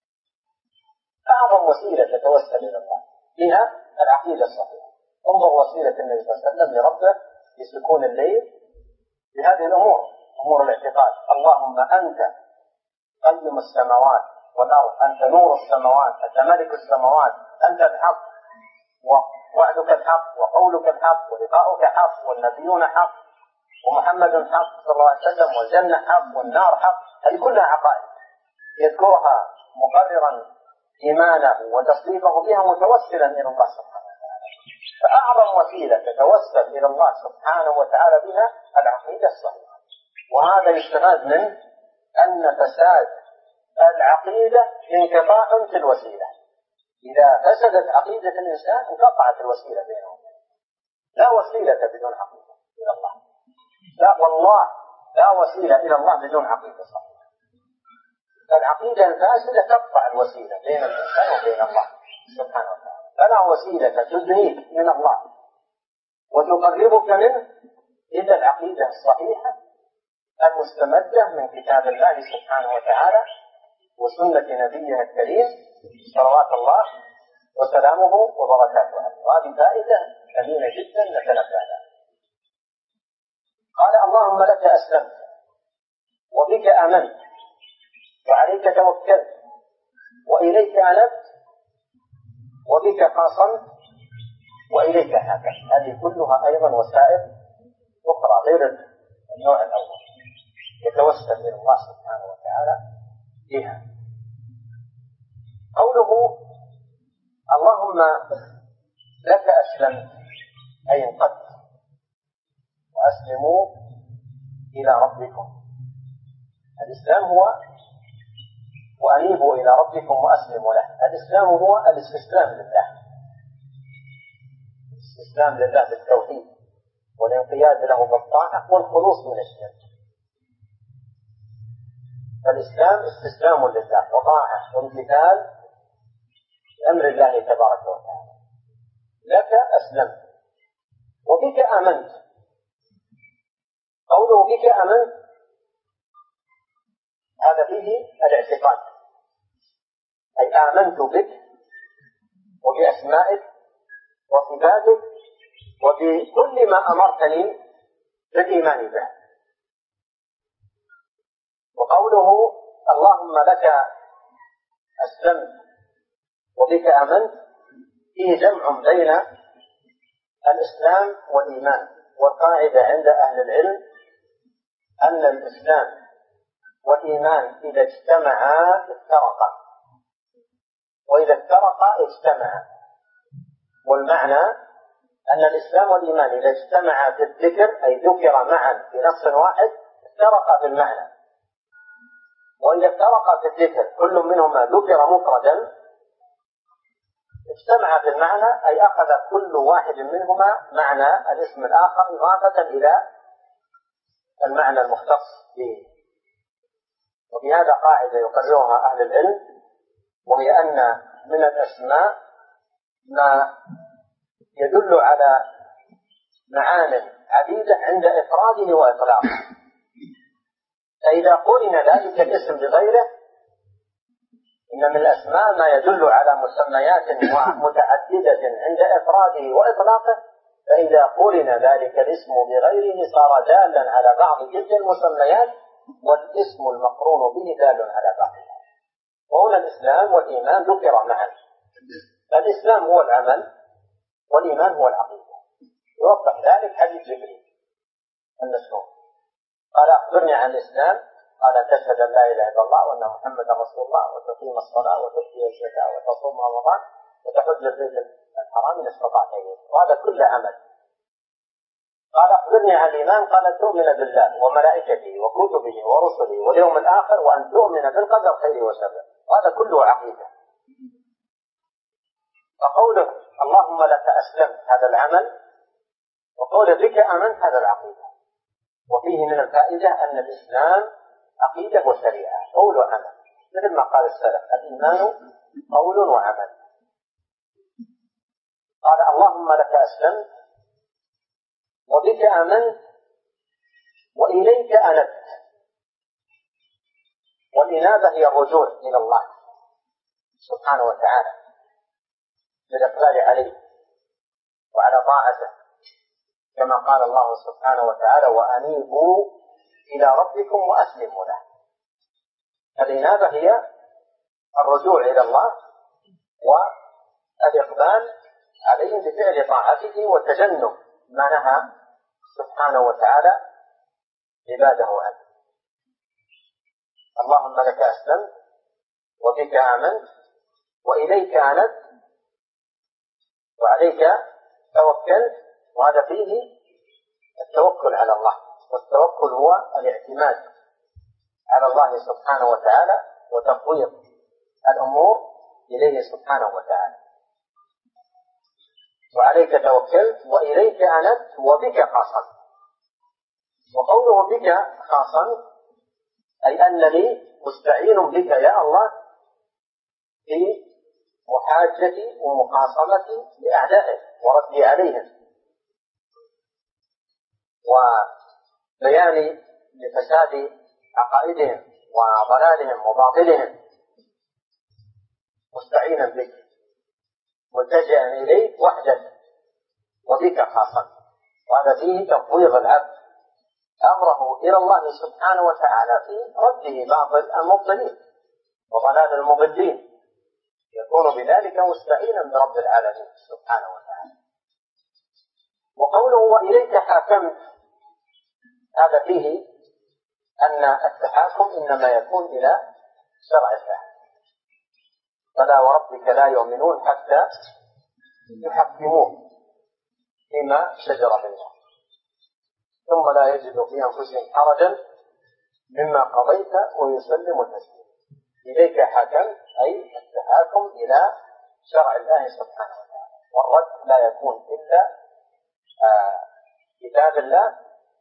أعظم وسيلة تتوسل إلى الله بها العقيدة الصحيحة. انظر وسيلة النبي صلى الله عليه وسلم لربه في سكون الليل بهذه الأمور، أمور الاعتقاد: اللهم أنت قيم السماوات والأرض، أنت نور السماوات، أنت ملك السماوات، أنت الحق، ووعدك الحق، وقولك الحق، ولقاؤك حق، والنبيون حق، ومحمد حق صلى الله عليه وسلم، والجنة حق، والنار حق. هذه كلها عقائد يذكرها مقررا إيمانه وتصديقه بها متوسلا إلى الله سبحانه وتعالى. فأعظم وسيلة تتوسل إلى الله سبحانه وتعالى بها العقيدة الصحيحة. وهذا يستفاد منه أن فساد العقيدة انقطاع في الوسيلة. إذا فسدت عقيدة الإنسان انقطعت الوسيلة بينهم. لا وسيلة بدون عقيدة إلى الله، لا والله لا وسيلة إلى الله بدون عقيدة صحيحة. فالعقيدة الفاسدة تقطع الوسيلة بين الإنسان وبين الله سبحانه وتعالى. فلا وسيلة تدنيك من الله وتقربك منه إلا العقيدة الصحيحة المستمدة من كتاب الله سبحانه وتعالى وسنة نبيه الكريم صلوات الله وسلامه وبركاته عليه. وهذه فائدة ثمينة جدا نتنبه لها. قال: اللهم لك أسلمت. وبك آمنت وعليك توكلت وإليك أنبت وبك خاصمت وإليك حكمت. هذه كلها أيضا وسائل أخرى غير النوع الأول يتوسل إلى الله سبحانه وتعالى بها. قوله اللهم لك أسلمت أي انقدت وأسلموا إلى ربكم. الإسلام هو وأنيبوا إلى ربكم وأسلموا له. الإسلام هو الاستسلام لله، الاستسلام لله بالتوحيد والانقياد له بالطاعة والخلوص من الشرك. فالإسلام استسلام لله وطاعة وامتثال لأمر الله تبارك وتعالى. لك أسلمت وبك آمنت. قوله بك آمنت هذا فيه الاعتقاد، أي آمنت بك وبأسمائك وصفاتك وبكل ما أمرتني بالإيمان به. وقوله اللهم لك أسلمت وبك آمنت فيه جمع بين الإسلام والإيمان. والقاعدة عند أهل العلم أن الإسلام والإيمان إذا اجتمعا افترقا، وإذا افترقا اجتمعا. والمعنى أن الإسلام والإيمان إذا اجتمعا في الذكر أي ذكر معا في نص واحد افترقا في المعنى، وإذا افترقا في الذكر كل منهما ذكر مفردا اجتمع في المعنى، أي أخذ كل واحد منهما معنى الاسم الآخر إضافة إلى المعنى المختص به. وبهذا قاعدة يقررها أهل العلم، وهي أن من الأسماء ما يدل على معان عديدة عند إفراده وإطلاقه. فإذا قرن ذلك الاسم بغيره، إن من الأسماء ما يدل على مسميات متعددة عند إفراده وإطلاقه، فإذا قرن ذلك الاسم بغيره صار دالا على بعض تلك المسميات، والاسم المقرون به دال على بعضها. وهنا الإسلام والإيمان ذكر معا. الإسلام هو العمل والإيمان هو العقيدة. يوضح ذلك حديث جبريل المشهور قال أخبرني عن الإسلام، قال تشهد أن لا إله إلا الله وأن محمدا رسول الله وتقيم الصلاة وتؤتي الزكاة وتصوم رمضان وتحج البيت الحرام إن استطعت إليه، وهذا كله عمل. قال أخبرني عن الإيمان، قال تؤمن بالله وملائكته وكتبه ورسله واليوم الآخر وأن تؤمن بالقدر خيره وشره، وهذا كله عقيدة. فقوله اللهم لك أسلمت هذا العمل، وقوله بك آمنت هذا العقيدة. وفيه من الفائدة أن الإسلام عقيدة وشريعة، قول وعمل، مثل ما قال السلف الإيمان قول وعمل. قال اللهم لك أسلمت وبك آمنت وإليك أنبت. والإنابة هي الرجوع إلى الله سبحانه وتعالى بالإقبال عليه وعلى طاعته، كما قال الله سبحانه وتعالى وأنيبوا إلى ربكم وأسلموا له. الإنابة هي الرجوع إلى الله والإقبال عليه بفعل طاعته وتجنب ما نهى سبحانه وتعالى عباده عنه. اللهم لك أسلمت وبك آمنت وإليك أنبت وعليك توكلت. وهذا فيه التوكل على الله، والتوكل هو الاعتماد على الله سبحانه وتعالى وتفويض الأمور إليه سبحانه وتعالى. وعليك توكلت وإليك أنبت وبك خاصمت. وقوله بك خاصمت أي أنني مستعين بك يا الله في محاجتي ومخاصمتي لأعدائي وردي عليهم وبيان لفساد عقائدهم وضلالهم وباطلهم، مستعينا بك ملتجئا إليك وحدك وبك خاصا. وهذا فيه تفويض العبد أمره إلى الله سبحانه وتعالى في رده باطل المبطلين وضلال المضلين، يكون بذلك مستعينا برب العالمين سبحانه وتعالى. وقوله وإليك حاكمت، هذا فيه أن التحاكم إنما يكون إلى شرع الله، فلا وربك لا يؤمنون حتى يحكموه فيما شجر بينهم ثم لا يجدوا في أنفسهم حرجا مما قضيت ويسلموا التسليم. إليك حكمت أي التحاكم إلى شرع الله سبحانه وتعالى، والرد لا يكون إلا كتاب الله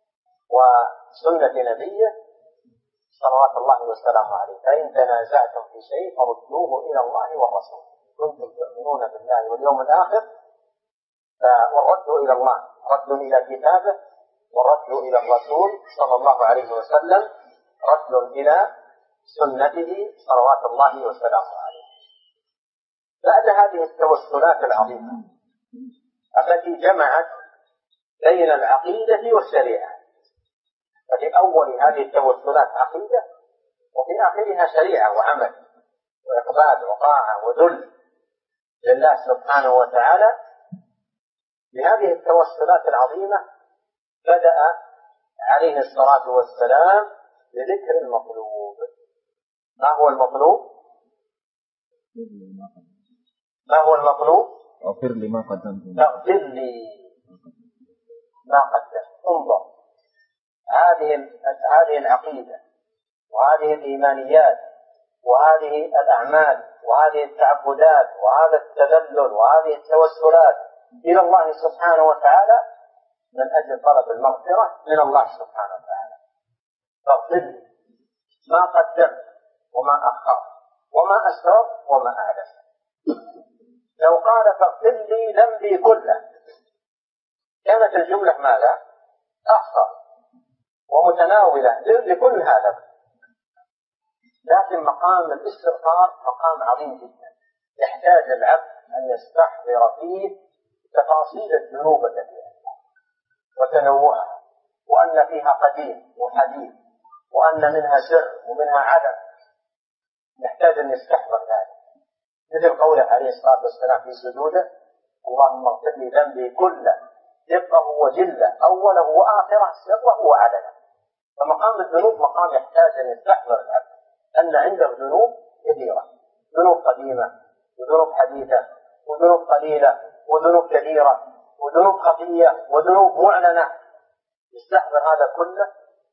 وسنة نبيه صلوات الله وسلامه عليه. فإن تنازعتم في شيء فردوه إلى الله والرسول كنتم تؤمنون بالله واليوم الآخر، والرد إلى الله رد إلى كتابه، والرد إلى الرسول صلى الله عليه وسلم رد إلى سنته صلوات الله وسلامه عليه. بعد هذه التوسلات العظيمة التي جمعت بين العقيدة والشريعة، ففي أول هذه التوسلات عقيدة وفي آخرها شريعة وعمل وإقبال وطاعة وذل لله سبحانه وتعالى، بهذه التوسلات العظيمة بدأ عليه الصلاة والسلام بذكر المطلوب. ما هو المطلوب؟ ما هو المطلوب؟ اغفر لي ما قدمت. اغفر لي ما قدمت. انظر، هذه العقيدة وهذه الإيمانيات وهذه الأعمال وهذه التعبدات وهذا التذلل وهذه التوسلات إلى الله سبحانه وتعالى من أجل طلب المغفرة من الله سبحانه وتعالى. فاغفر لي ما قدمت وما أخرت وما أسررت وما أعلنت. لو قال فاغفر لي ذنبي كله كانت الجملة ماذا؟ أحصى ومتناولة لكل هذا، لكن مقام الاستغفار مقام عظيم جدا، يحتاج العبد أن يستحضر فيه تفاصيل الذنوب التي وتنوعها، وأن فيها قديم وحديث وأن منها سر ومنها عدم، يحتاج أن يستحضر ذلك، مثل قوله عليه الصلاة والسلام في سجوده اللهم اغفر لي ذنبي كله دقه وجله أوله وآخره سره وعدله. فمقام الذنوب مقام يحتاج أن يستحضر العبد أن عنده ذنوب كثيرة، ذنوب قديمة وذنوب حديثة وذنوب قليلة وذنوب كبيرة وذنوب خفية وذنوب معلنة، يستحضر هذا كله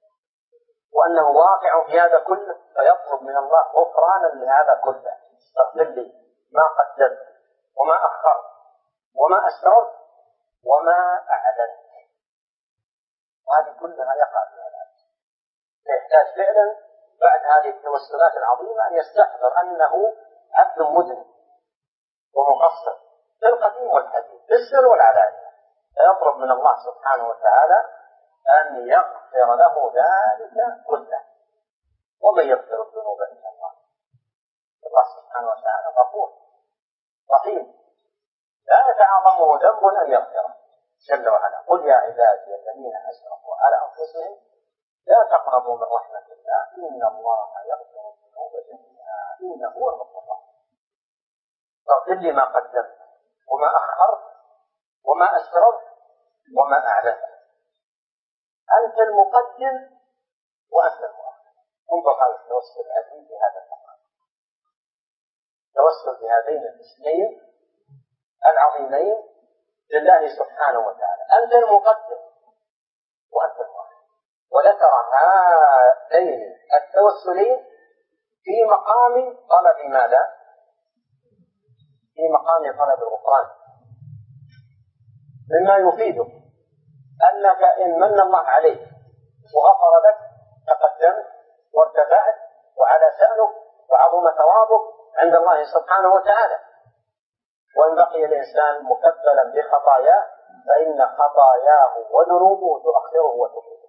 وأنه واقع في هذا كله، فيطلب من الله غفرانا لهذا كله. استغفر لي ما قدمت وما أخرت وما أسررت وما أعلنت. هذه كلها يقع فيها العبد، فيحتاج فعلا بعد هذه التوسلات العظيمة أن يستحضر أنه عبد مذنب ومقصر في القديم والحديث في السر والعلانية، فيطلب من الله سبحانه وتعالى أن يغفر له ذلك كله. ومن يغفر الذنوب إلا الله، الله سبحانه وتعالى غفور رحيم لا يتعاظمه ذنب أن يغفره جل وعلا. قل يا عبادي الذين أسرفوا على أنفسهم لا تقربوا من رحمة الله إن الله يغفر الذنوب جميعا إنه هو الغفور الرحيم. فاغفر لي ما قدمت وما أخرت وما أسررت وما أعلنت، أنت المقدم وأنت المؤخر. انظر هذا التوسل العظيم في هذا المقام، توسل بهذين الاسمين العظيمين لله سبحانه وتعالى، أنت المقدم وأنت المؤخر. وذكر هذين التوسلين في مقام طلب ماذا؟ في مقام طلب الغفران، مما يفيدك أنك إن من الله عليك وغفر لك تقدمت وارتفعت وعلى شأنك وعظم ثوابك عند الله سبحانه وتعالى. وإن بقي الإنسان مكفلا بخطاياه فإن خطاياه وذنوبه تؤخره وتفيده.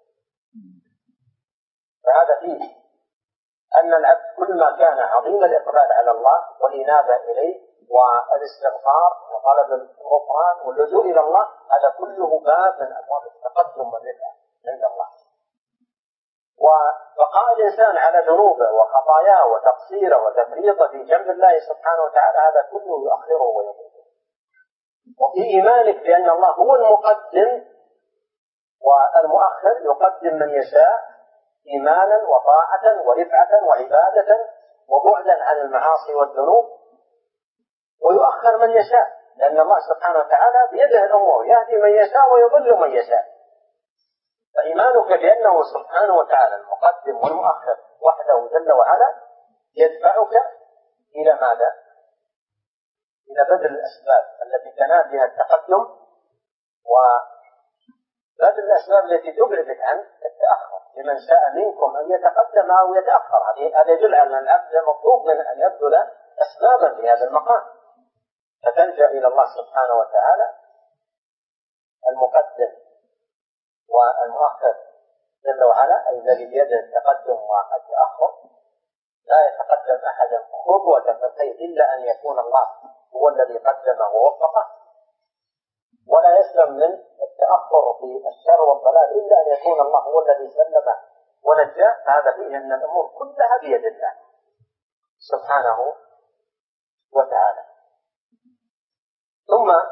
فهذا فيه أن العبد كل ما كان عظيم الإقبال على الله والإنابة إليه والاستغفار وطلب الغفران واللجوء إلى الله، هذا كله باب من أبواب التقدم والرفعة عند الله. بقاء الإنسان على ذنوبه وخطاياه وتقصيره وتفريطه في جنب الله سبحانه وتعالى هذا كله يؤخره ويضره. وفي إيمانك بأن الله هو المقدم والمؤخر يقدم من يشاء إيمانا وطاعة ورفعة وعبادة وبعدا عن المعاصي والذنوب، ويؤخر من يشاء لأن الله سبحانه وتعالى بيده الأمور يهدي من يشاء ويضل من يشاء. فإيمانك بأنه سبحانه وتعالى المقدم والمؤخر وحده جل وعلا يدفعك إلى ماذا؟ إلى بذل الأسباب التي تنال بها التقدم وبذل الأسباب التي تبعدك عن التأخر. لمن شاء منكم أن يتقدم أو يتأخر، هذا يدل على أن العبد مطلوب من أن يبذل أسبابا في هذا المقام، فتلجأ إلى الله سبحانه وتعالى المقدم والمؤخر جل وعلا، أي الذي بيده التقدم والتأخر. لا يتقدم أحدا خطوة في الخير إلا أن يكون الله هو الذي قدمه ووفقه، ولا يسلم من التأخر في الشر والضلال إلا أن يكون الله هو الذي سلمه ونجاه. هذا فيه أن الأمور كلها بيد الله سبحانه وتعالى. ثم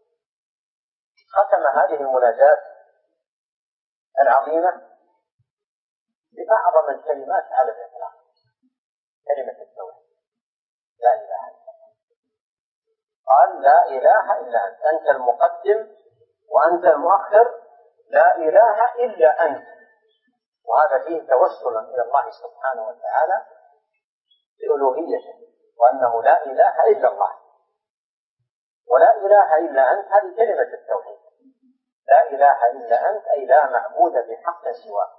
ختم هذه المناجاة العظيمة بأعظم الكلمات على الإطلاق، كلمة التوحيد، لا إله إلا الله. قال لا إله إلا أنت، أنت المقدم وأنت المؤخر، لا إله إلا أنت. وهذا فيه توسل إلى الله سبحانه وتعالى بألوهيته، وأنه لا إله إلا الله، ولا إله إلا أنت هذه كلمة التوحيد. لا إله إلا أنت أي لا معبود بحق سواك.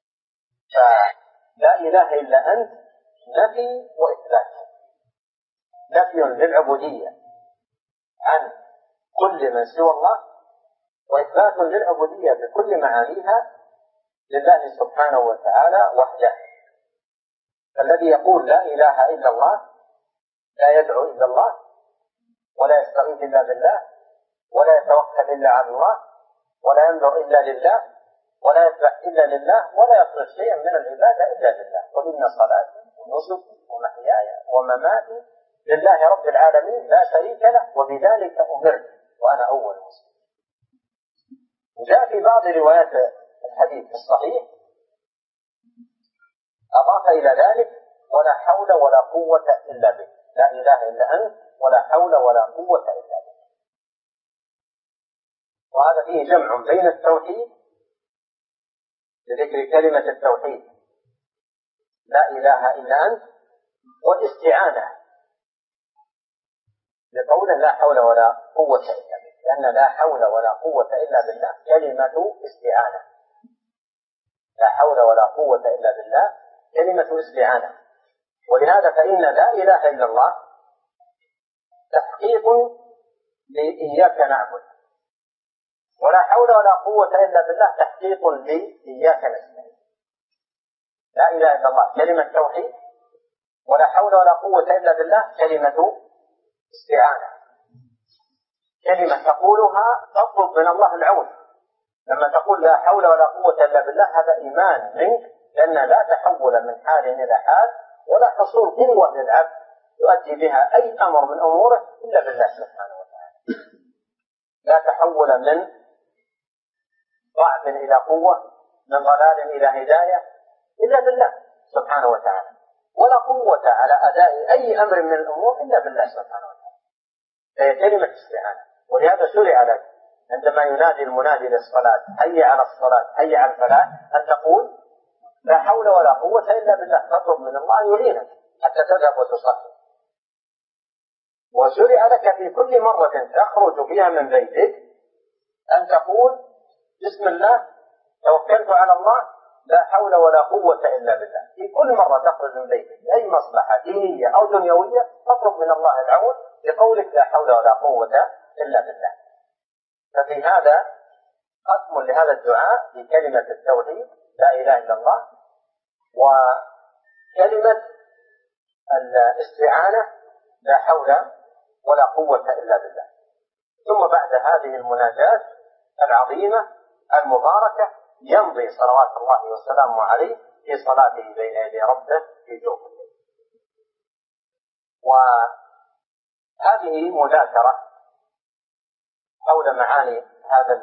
فلا إله إلا أنت نفي وإثبات، نفي للعبودية عن كل من سوى الله، وإثبات للعبودية بكل معانيها لله سبحانه وتعالى وحده. الذي يقول لا إله إلا الله لا يدعو إلا الله، ولا يستغيث إلا بالله، ولا يتوكل إلا على الله، ولا ينظر إلا لله، ولا يذبح إلا لله، ولا يصرف شيئا من العبادة إلا لله. قل إن صلاتي ونسكي ومحياي ومماتي لله رب العالمين لا شريك له وبذلك أمرت وأنا أول مسلم. وجاء في بعض روايات الحديث الصحيح أضاف إلى ذلك ولا حول ولا قوة إلا بك، لا إله إلا أنت ولا حول ولا قوة إلا بك. وهذا فيه جمع بين التوحيد بذكر كلمة التوحيد لا إله إلا أنت، والاستعانة بقوله لا حول ولا قوة إلا بك، لأن لا حول ولا قوة إلا بالله كلمة استعانة. لا حول ولا قوة إلا بالله كلمة استعانة. ولهذا فإن لا إله إلا الله تحقيق لإياك نعبد، ولا حول ولا قوة إلا بالله تحقيق لإياك نستعين. لا إله إلا الله كلمة توحيد، ولا حول ولا قوة إلا بالله كلمة استعانة، كلمة تقولها تطلب من الله العون. لما تقول لا حول ولا قوة إلا بالله هذا إيمان منك، لأن لا تحول من حال إلى حال ولا حصول قوة للعبد يؤدي بها أي أمر من أموره إلا بالله سبحانه وتعالى. لا تحول من ضعف إلى قوة، من ضلال إلى هداية إلا بالله سبحانه وتعالى، ولا قوة على أداء أي أمر من الأمور إلا بالله سبحانه وتعالى. فهي كلمة استعانة. ولهذا شرع لك عندما ينادي المنادي للصلاة حي على الصلاة حي على الفلاح أن تقول لا حول ولا قوة إلا بالله، تطلب من الله أن يعينك حتى تذهب وتصلي. وشرع لك في كل مرة تخرج فيها من بيتك أن تقول بسم الله توكلت على الله لا حول ولا قوة إلا بالله. في كل مرة تخرج من بيتك أي مصلحة دينية أو دنيوية تطلب من الله العون بقولك لا حول ولا قوة إلا بالله. ففي هذا ختم لهذا الدعاء بكلمة التوحيد لا إله إلا الله، وكلمة الاستعانة لا حول ولا قوة إلا بالله. ثم بعد هذه المناجاة العظيمة المباركة يمضي صلوات الله وسلامه عليه في صلاته بين يدي ربه في جوف الليل. وهذه مذاكرة حول معاني هذا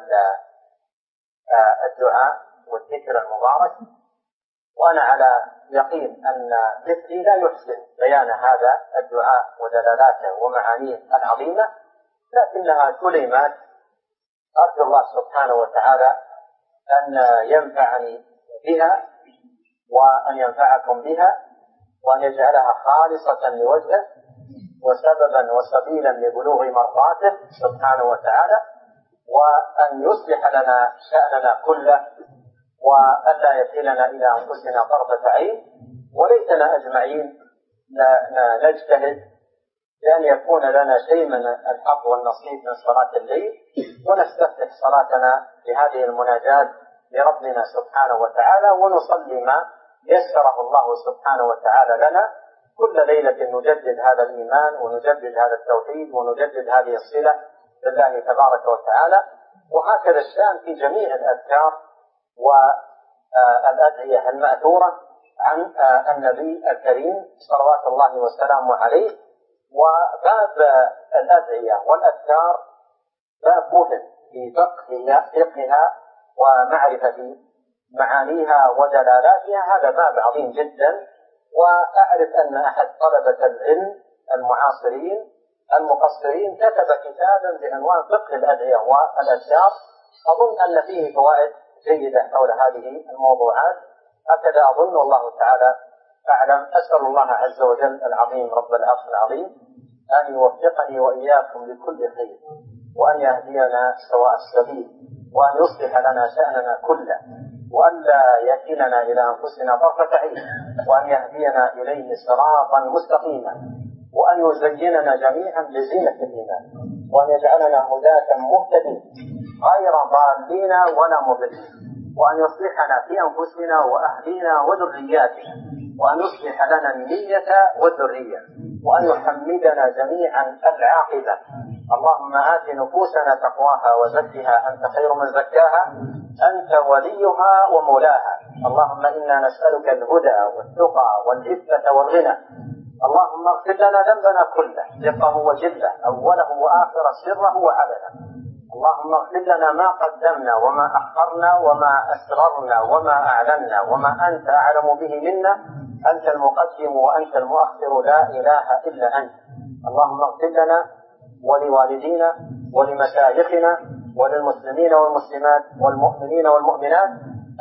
الدعاء والذكر المبارك، وأنا على يقين أن مثلي لا يحسن بيان هذا الدعاء ودلالاته ومعانيه العظيمة، لكنها كلمات أرجو الله سبحانه وتعالى أن ينفعني بها وأن ينفعكم بها، وأن يجعلها خالصة لوجهه وسببا وسبيلا لبلوغ مرضاته سبحانه وتعالى، وأن يصلح لنا شأننا كله، وألا يكلنا إلى أنفسنا طرفة عين، وليتنا أجمعين نجتهد لأن يكون لنا شيء من الحظ والنصيب من صلاة الليل، ونستفتح صلاتنا بهذه المناجاة لربنا سبحانه وتعالى، ونصلي ما يسره الله سبحانه وتعالى لنا. كل ليلة نجدد هذا الإيمان ونجدد هذا التوحيد ونجدد هذه الصلة بالله تبارك وتعالى. وهكذا الشأن في جميع الأذكار والأدعية المأثورة عن النبي الكريم صلوات الله وسلامه عليه. وباب الأدعية والأذكار باب مهم في فقهها ومعرفة معانيها ودلالاتها، هذا باب عظيم جدا. وأعرف أن أحد طلبة العلم المعاصرين المقصرين كتب كتابا بعنوان فقه الأدعية والأذكار، أظن أن فيه فوائد جيدة حول هذه الموضوعات، هكذا أظن، والله تعالى أعلم. أسأل الله عز وجل العظيم رب العرش العظيم أن يوفقني وإياكم لكل خير، وأن يهدينا سواء السبيل، وأن يصلح لنا شأننا كله، وأن لا يكلنا إلى أنفسنا طرفة عين، وأن يهدينا إليه صراطا مستقيما، وأن يزيننا جميعا بزينة الإيمان، وأن يجعلنا هداة مهتدين غير ضالين ولا مضلين، وأن يصلحنا في أنفسنا وأهلنا وذرياتنا، وأن يصلح لنا النية والذرية، وأن يحمدنا جميعا العاقبة. اللهم آت نفوسنا تقواها وزكها أنت خير من زكاها، أنت وليها ومولاها. اللهم إنا نسألك الهدى والتقى والعفة والغنى. اللهم اغفر لنا ذنبنا كله، دقه وجله، أوله وآخره، سره وعلنه. اللهم اغفر لنا ما قدمنا وما أخرنا وما أسررنا وما أعلنا وما أنت أعلم به منا، أنت المقدم وأنت المؤخر، لا إله إلا أنت. اللهم اغفر لنا ولوالدينا ولمشايخنا وللمسلمين والمسلمات والمؤمنين والمؤمنات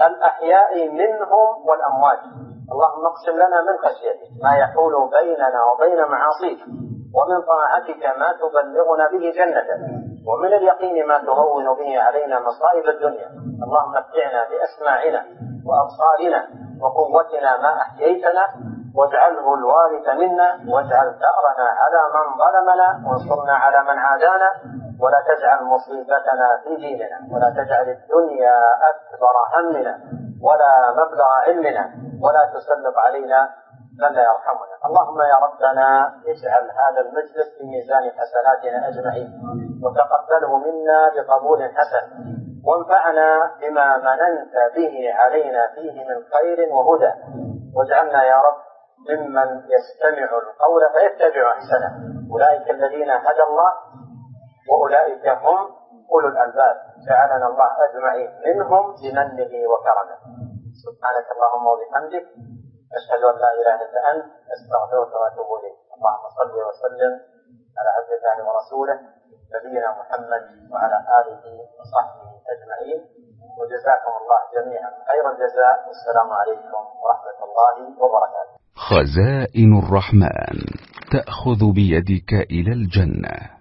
الأحياء منهم والأموات. اللهم اقسم لنا من خشيتك ما يحول بيننا وبين معاصيك، ومن طاعتك ما تبلغنا به جنتك، ومن اليقين ما تهون به علينا مصائب الدنيا. اللهم متعنا بأسماعنا وأبصارنا وقوتنا ما أحييتنا، واجعله الوارث منا، واجعل ثأرنا على من ظلمنا، وانصرنا على من عادانا، ولا تجعل مصيبتنا في ديننا، ولا تجعل الدنيا أكبر همنا ولا مبلغ علمنا، ولا تسلط علينا من لا يرحمنا. اللهم يا ربنا اجعل هذا المجلس في ميزان حسناتنا أجمعين، وتقبله منا بقبول حسن، وانفعنا بما مننت به علينا فيه من خير وهدى، واجعلنا يا رب ممن يستمع القول فيتبع احسنه. اولئك الذين هدى الله واولئك هم اولو الالباب، جعلنا الله اجمعين منهم بمنه وكرمه. سبحانك اللهم وبحمدك، اشهد ان لا اله الا انت، استغفرك واتوب اليك. اللهم صل وسلم على عبد الله ورسوله نبينا محمد وعلى اله وصحبه اجمعين، وجزاكم الله جميعا خير الجزاء، والسلام عليكم ورحمه الله وبركاته. خزائن الرحمن تأخذ بيدك إلى الجنة.